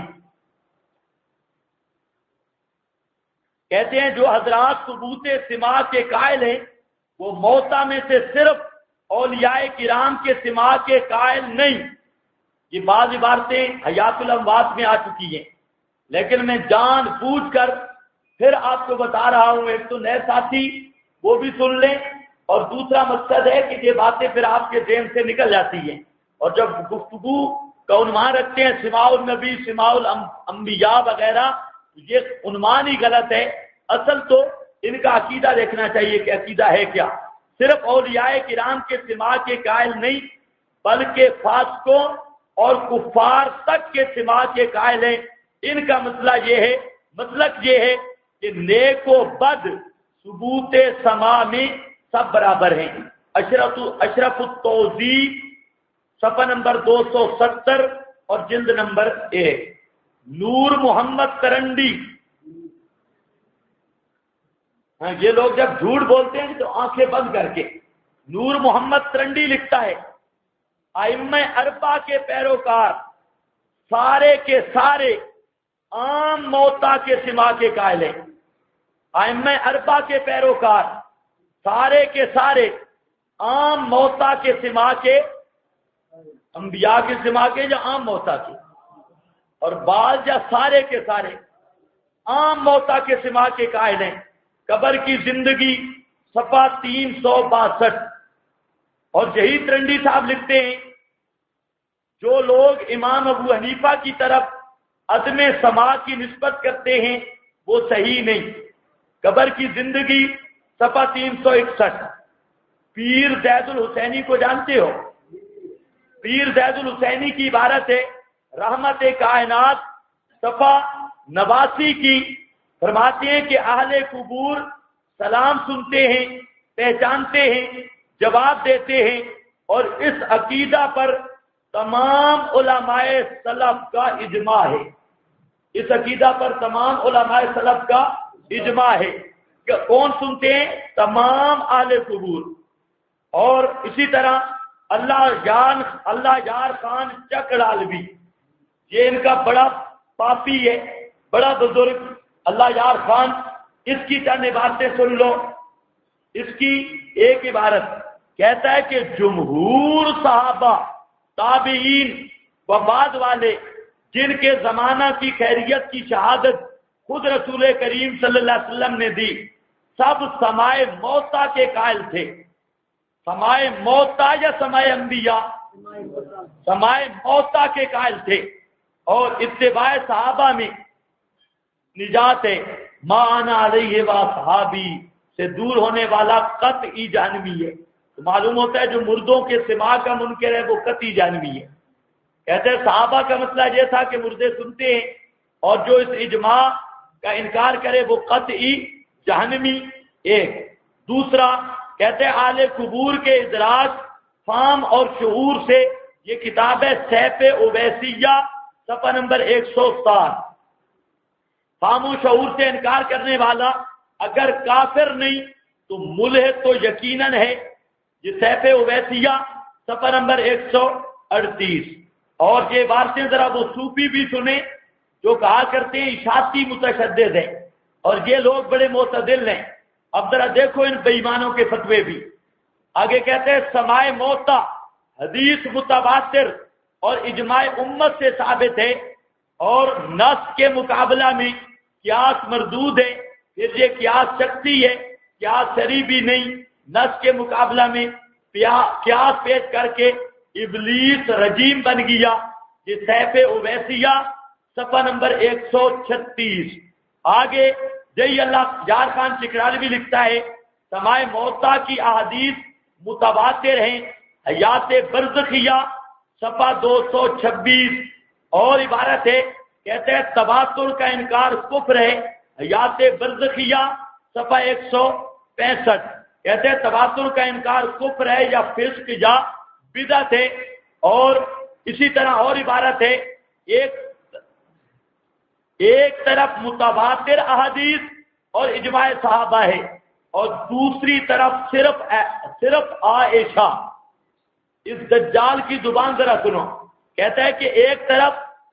S1: کہتے ہیں جو حضرات ثبوت سماع کے قائل ہیں وہ موتیٰ میں سے صرف اولیاء کرام کے سماع کے قائل نہیں۔ یہ بعض عبارتیں حیات الاموات میں آ چکی ہیں، لیکن میں جان بوجھ کر پھر آپ کو بتا رہا ہوں، ایک تو نئے ساتھی وہ بھی سن لیں، اور دوسرا مقصد ہے کہ یہ باتیں پھر آپ کے ذہن سے نکل جاتی ہیں۔ اور جب گفتگو کا عنوان رکھتے ہیں سماع النبی، سماع الانبیاء وغیرہ، یہ عنوان ہی غلط ہے۔ اصل تو ان کا عقیدہ دیکھنا چاہیے کہ عقیدہ ہے کیا۔ صرف اولیاء کرام کے سماع کے قائل نہیں، بلکہ فاسقوں اور کفار تک کے سما کے قائل ہیں۔ ان کا مسلک یہ ہے کہ نیک و بد ثبوت سما میں سب برابر ہیں۔ اشرف التوضیح صفحہ نمبر 270 اور جلد نمبر 1۔ نور محمد کرنڈی، یہ لوگ جب جھوٹ بولتے ہیں تو آنکھیں بند کر کے، نور محمد کرنڈی لکھتا ہے ائمہ اربعہ کے پیروکار سارے کے سارے عام موتا کے سما کے قائل ہیں۔ ائمہ اربعہ کے پیروکار سارے کے سارے عام موتا کے سما کے، انبیاء کے سما کے یا عام موتا کے، اور بعض یا سارے کے سارے عام موتا کے سما کے قائل ہیں۔ قبر کی زندگی صفحہ 362۔ اور شہید رنڈی صاحب لکھتے ہیں جو لوگ امام ابو حنیفہ کی طرف عدم سما کی نسبت کرتے ہیں وہ صحیح نہیں۔ قبر کی زندگی صفحہ 361۔ پیر زید الحسینی کو جانتے ہو؟ پیر زید الحسینی کی عبارت ہے رحمت کائنات صفحہ 89 کی، فرماتے ہیں کہ اہل قبور سلام سنتے ہیں، پہچانتے ہیں، جواب دیتے ہیں، اور اس عقیدہ پر تمام علماء سلف کا اجماع ہے۔ اس عقیدہ پر تمام علماء سلف کا اجماع ہے کہ کون سنتے ہیں؟ تمام اہل قبور۔ اور اسی طرح اللہ یار خان چکڑالوی، یہ ان کا بڑا پاپی ہے، بڑا بزرگ اللہ یار خان، اس کی چند عبارتیں سن لو۔ اس کی ایک عبارت کہتا ہے کہ جمہور صحابہ، تابعین و بعد والے جن کے زمانہ کی خیریت کی شہادت خود رسول کریم صلی اللہ علیہ وسلم نے دی، سب سمائے موتا کے قائل تھے۔ سمائے موتا یا سمائے انبیاء؟ سمائے موتا کے قائل تھے، اور اتباع صحابہ میں نجات ہے۔ ما انا علیہ و صحابی سے دور ہونے والا قطعی جہنمی ہے۔ تو معلوم ہوتا ہے جو مردوں کے سماع کا منکر ہے وہ قطعی جہنمی ہے۔ کہتے ہیں صحابہ کا مسئلہ یہ تھا کہ مردے سنتے ہیں، اور جو اس اجماع کا انکار کرے وہ قطعی جہنمی۔ ایک دوسرا کہتے ہیں اہل قبور کے ادراک فام اور شعور سے، یہ کتاب ہے سیف اویسیہ صفحہ نمبر 107۔ فام و شعور سے انکار کرنے والا اگر کافر نہیں تو ملحد تو یقیناً ہے، یہ سیف اویسیہ صفحہ نمبر 138۔ اور یہ باتیں ذرا وہ صوفی بھی سنیں جو کہا کرتے ہیں اشاعتی متشدد ہیں، اور یہ لوگ بڑے معتدل ہیں۔ اب ذرا دیکھو ان بے ایمانوں کے فتوے بھی۔ آگے کہتے ہیں سماع موتا حدیث متواتر اور اجماع امت سے ثابت ہے، اور نص کے مقابلہ میں قیاس مردود ہے۔ پھر یہ قیاس شخصی ہے، قیاس شرعی بھی نہیں۔ نص کے مقابلہ میں قیاس پیش کر کے ابلیس رجیم بن گیا۔ یہ سیف اویسیہ صفحہ نمبر 136۔ آگے جی اللہ یار خان چکرالوی لکھتا ہے سماع موتا کی احادیث متواتر ہیں، حیات برزخیہ صفحہ 226۔ اور عبارت ہے کہتے ہیں تواتر کا انکار کفر ہے، حیات برزخیہ صفحہ 165۔ کہتے ہیں تواتر کا انکار کفر ہے یا فسق یا بدعت ہے۔ اور اسی طرح اور عبارت ہے ایک طرف متواتر احادیث اور اجماع صحابہ ہے، اور دوسری طرف صرف عائشہ۔ اس دجال کی زبان ذرا سنو، کہتا ہے کہ ایک طرف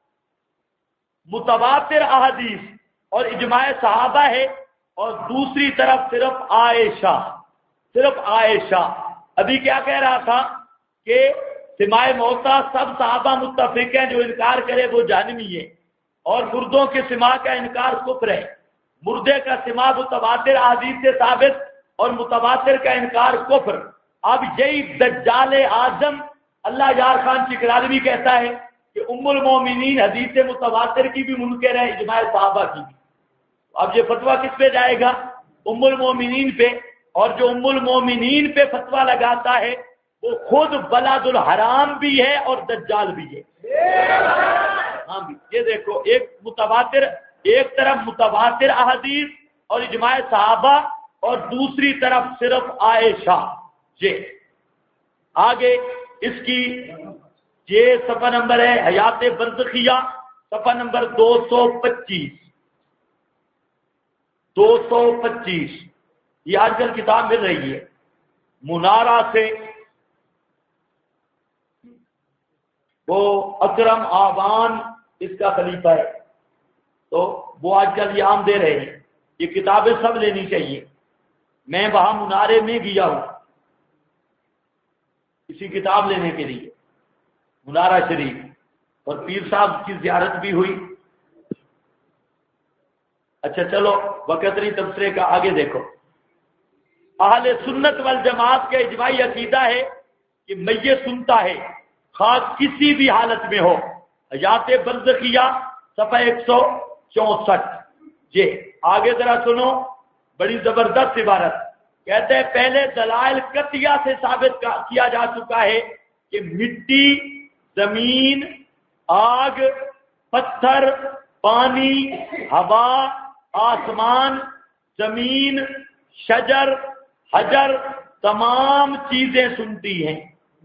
S1: متواتر احادیث اور اجماع صحابہ ہے، اور دوسری طرف صرف عائشہ۔ صرف عائشہ۔ ابھی کیا کہہ رہا تھا کہ سماع موتا سب صحابہ متفق ہیں، جو انکار کرے وہ جہنمی ہے، اور مردوں کے سماع کا انکار کفر ہے۔ مردے کا سماع متواتر احادیث سے ثابت، اور متواتر کا انکار کفر۔ اب یہی دجال اعظم اللہ یار خان چکرالوی کہتا ہے کہ ام المومنین حدیث متواتر کی بھی منکر ہے، اجماع صحابہ کی بھی۔ اب یہ فتویٰ کس پہ جائے گا؟ ام المومنین پہ۔ اور جو ام المومنین پہ فتویٰ لگاتا ہے وہ خود بلد الحرام بھی ہے اور دجال بھی ہے۔ ہاں بھی یہ دیکھو، ایک طرف متواتر احادیث اور اجماع صحابہ، اور دوسری طرف صرف عائشہ۔ یہ آگے اس کی یہ صفحہ نمبر ہے حیات برزخیہ، صفحہ نمبر 225 یہ آج کل کتاب مل رہی ہے منارہ سے، وہ اکرم آبان اس کا خلیفہ ہے، تو وہ آج کل یہ عام دے رہے ہیں۔ یہ کتابیں سب لینی چاہیے، میں وہاں منارے میں گیا ہوں اسی کتاب لینے کے لیے، منارہ شریف، اور پیر صاحب کی زیارت بھی ہوئی۔ اچھا چلو وقت نہیں تبصرے کا، آگے دیکھو۔ اہل سنت والجماعت کا اجماعی عقیدہ ہے کہ میت سنتا ہے، خواہ کسی بھی حالت میں ہو۔ حیات برزخیہ صفحہ 164۔ یہ آگے ذرا سنو، بڑی زبردست عبارت کہتے ہیں پہلے دلائل قطعیہ سے ثابت کیا جا چکا ہے کہ مٹی، زمین، آگ، پتھر، پانی، ہوا، آسمان، زمین، شجر، حجر، تمام چیزیں سنتی ہیں۔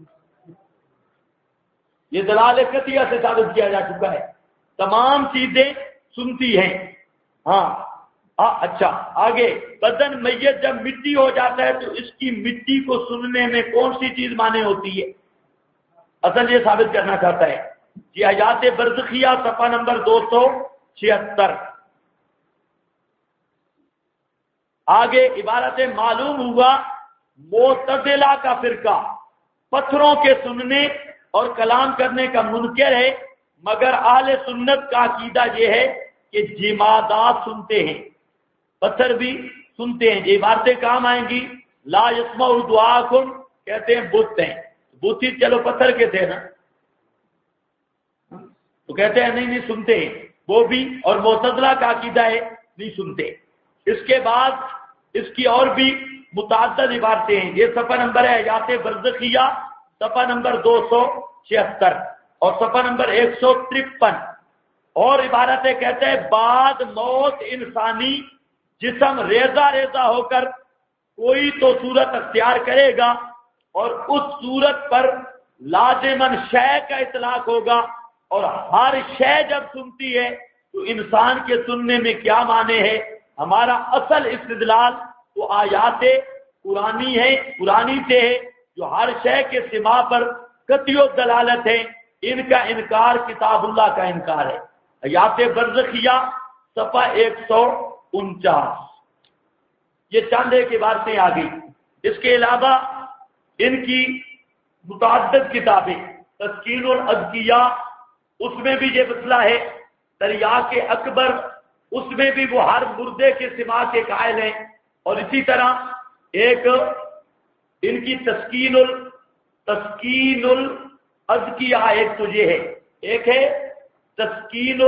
S1: یہ دلائل قطعیہ سے ثابت کیا جا چکا ہے، تمام چیزیں سنتی ہیں۔ ہاں اچھا آگے، بدن میت جب مٹی ہو جاتا ہے تو اس کی مٹی کو سننے میں کون سی چیز مانے ہوتی ہے؟ اصل یہ ثابت کرنا چاہتا ہے کہ حیات برزخیہ صفحہ نمبر 276۔ آگے عبارت معلوم ہوا معتزلہ کا فرقہ پتھروں کے سننے اور کلام کرنے کا منکر ہے، مگر اہل سنت کا عقیدہ یہ ہے کہ جمادات سنتے ہیں، پتھر بھی سنتے ہیں۔ یہ عبارتیں کام آئیں گی، لا یسمع دعاکم کہتے ہیں بت ہیں، بت ہی چلو پتھر کے تھے نا، تو کہتے ہیں نہیں سنتے ہیں وہ بھی، اور معتزلہ کا عقیدہ ہے نہیں سنتے۔ اس کے بعد اس کی اور بھی متعدد عبارتیں ہیں، یہ صفحہ نمبر ہے حیات برزخیہ صفحہ نمبر 276 اور صفحہ نمبر 153۔ اور عبارتیں کہتے ہیں بعد موت انسانی جسم ریزہ ریزہ ہو کر کوئی تو صورت اختیار کرے گا، اور اس صورت پر لازماً شے کا اطلاق ہوگا، اور ہر شے جب سنتی ہے تو انسان کے سننے میں کیا معنی ہے؟ ہمارا اصل استدلال تو آیات قرآنی سے ہے جو ہر شے کے سما پر قطعی دلالت ہے، ان کا انکار کتاب اللہ کا انکار ہے۔ حیات برزخیہ صفحہ 149۔ یہ چند ایک عبارتیں آ گئی۔ اس کے علاوہ ان کی متعدد کتابیں، تسکین الاذکیاء اس میں بھی یہ مسئلہ ہے، تریاق اکبر اس میں بھی وہ ہر مردے کے سما کے قائل ہیں، اور اسی طرح ایک ان کی تسکین الاذکیاء ایک تو یہ ہے، ایک ہے تسکین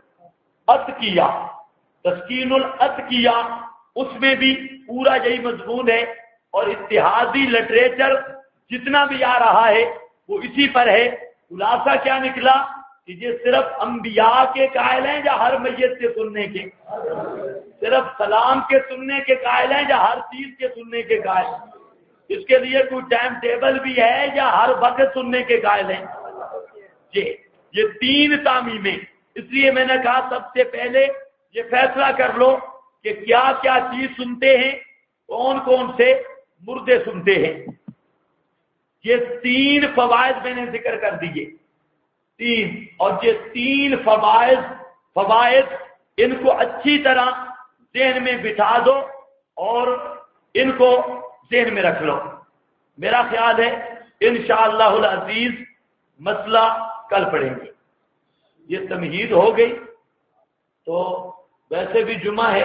S1: الاتقیاء اس میں بھی پورا یہی مضمون ہے، اور اتحادی لٹریچر جتنا بھی آ رہا ہے وہ اسی پر ہے۔ خلاصہ کیا نکلا کہ یہ صرف انبیاء کے قائل ہیں یا ہر میت کے سننے کے؟ صرف سلام کے سننے کے قائل ہیں یا ہر چیز کے سننے کے قائل ہیں؟ اس کے لیے کوئی ٹائم ٹیبل بھی ہے یا ہر وقت سننے کے قائل ہیں؟ یہ تین تعمیمیں، اس لیے میں نے کہا سب سے پہلے یہ فیصلہ کر لو کہ کیا کیا چیز سنتے ہیں، کون کون سے مردے سنتے ہیں۔ یہ تین فوائد میں نے ذکر کر دیے، اور یہ تین فوائد ان کو اچھی طرح ذہن میں بٹھا دو اور ان کو ذہن میں رکھ لو۔ میرا خیال ہے انشاءاللہ العزیز مسئلہ کل پڑھیں گے۔ یہ تمہید ہو گئی، تو ویسے بھی جمعہ ہے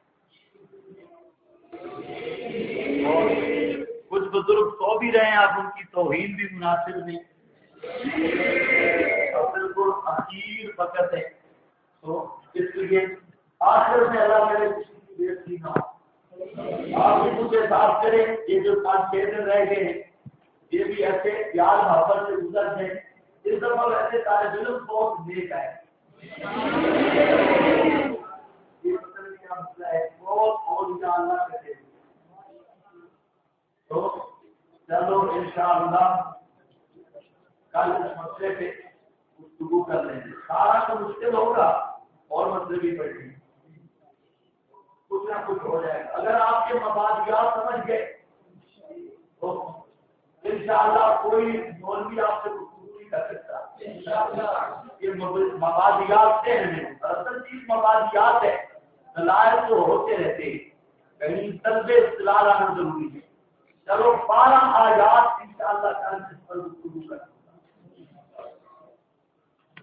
S1: اور کچھ بزرگ سو بھی رہے ہیں، آپ ان کی توہین بھی مناسب نہیں، بالکل اخیر وقت ہے، تو اس لیے آخر میں اللہ کرے کسی کی بےعزتی نہ ہو۔ آپ بھی مجھے صاف کریں، یہ جو 5-6 دن رہ گئے ہیں یہ بھی ایسے پیار محبت سے گزر گئے. اس دفعہ ویسے طالب علم بہت نیک ہے. یہ مطلب کیا مسئلہ ہے؟ بہت اور اللہ کرے. تو چلو انشاءاللہ کل اس مسئلے پہ گفتگو کر لیں گے. سارا تو مشکل ہوگا اور مسئلے بھی پڑیں گے, کچھ نہ کچھ ہو جائے گا. اگر آپ کے مفادات سمجھ گئے تو انشاءاللہ کوئی مولوی آپ سے گفتگو نہیں کر سکتا. یہ مفادات سے نہیں, اصل چیز مفادات ہے. دلائل تو ہوتے رہتے ہیں, کہیں طلب اصطلاح لانا ضروری ہے. چلو 12 آیات انشاءاللہ کل اس پر گفتگو کریں.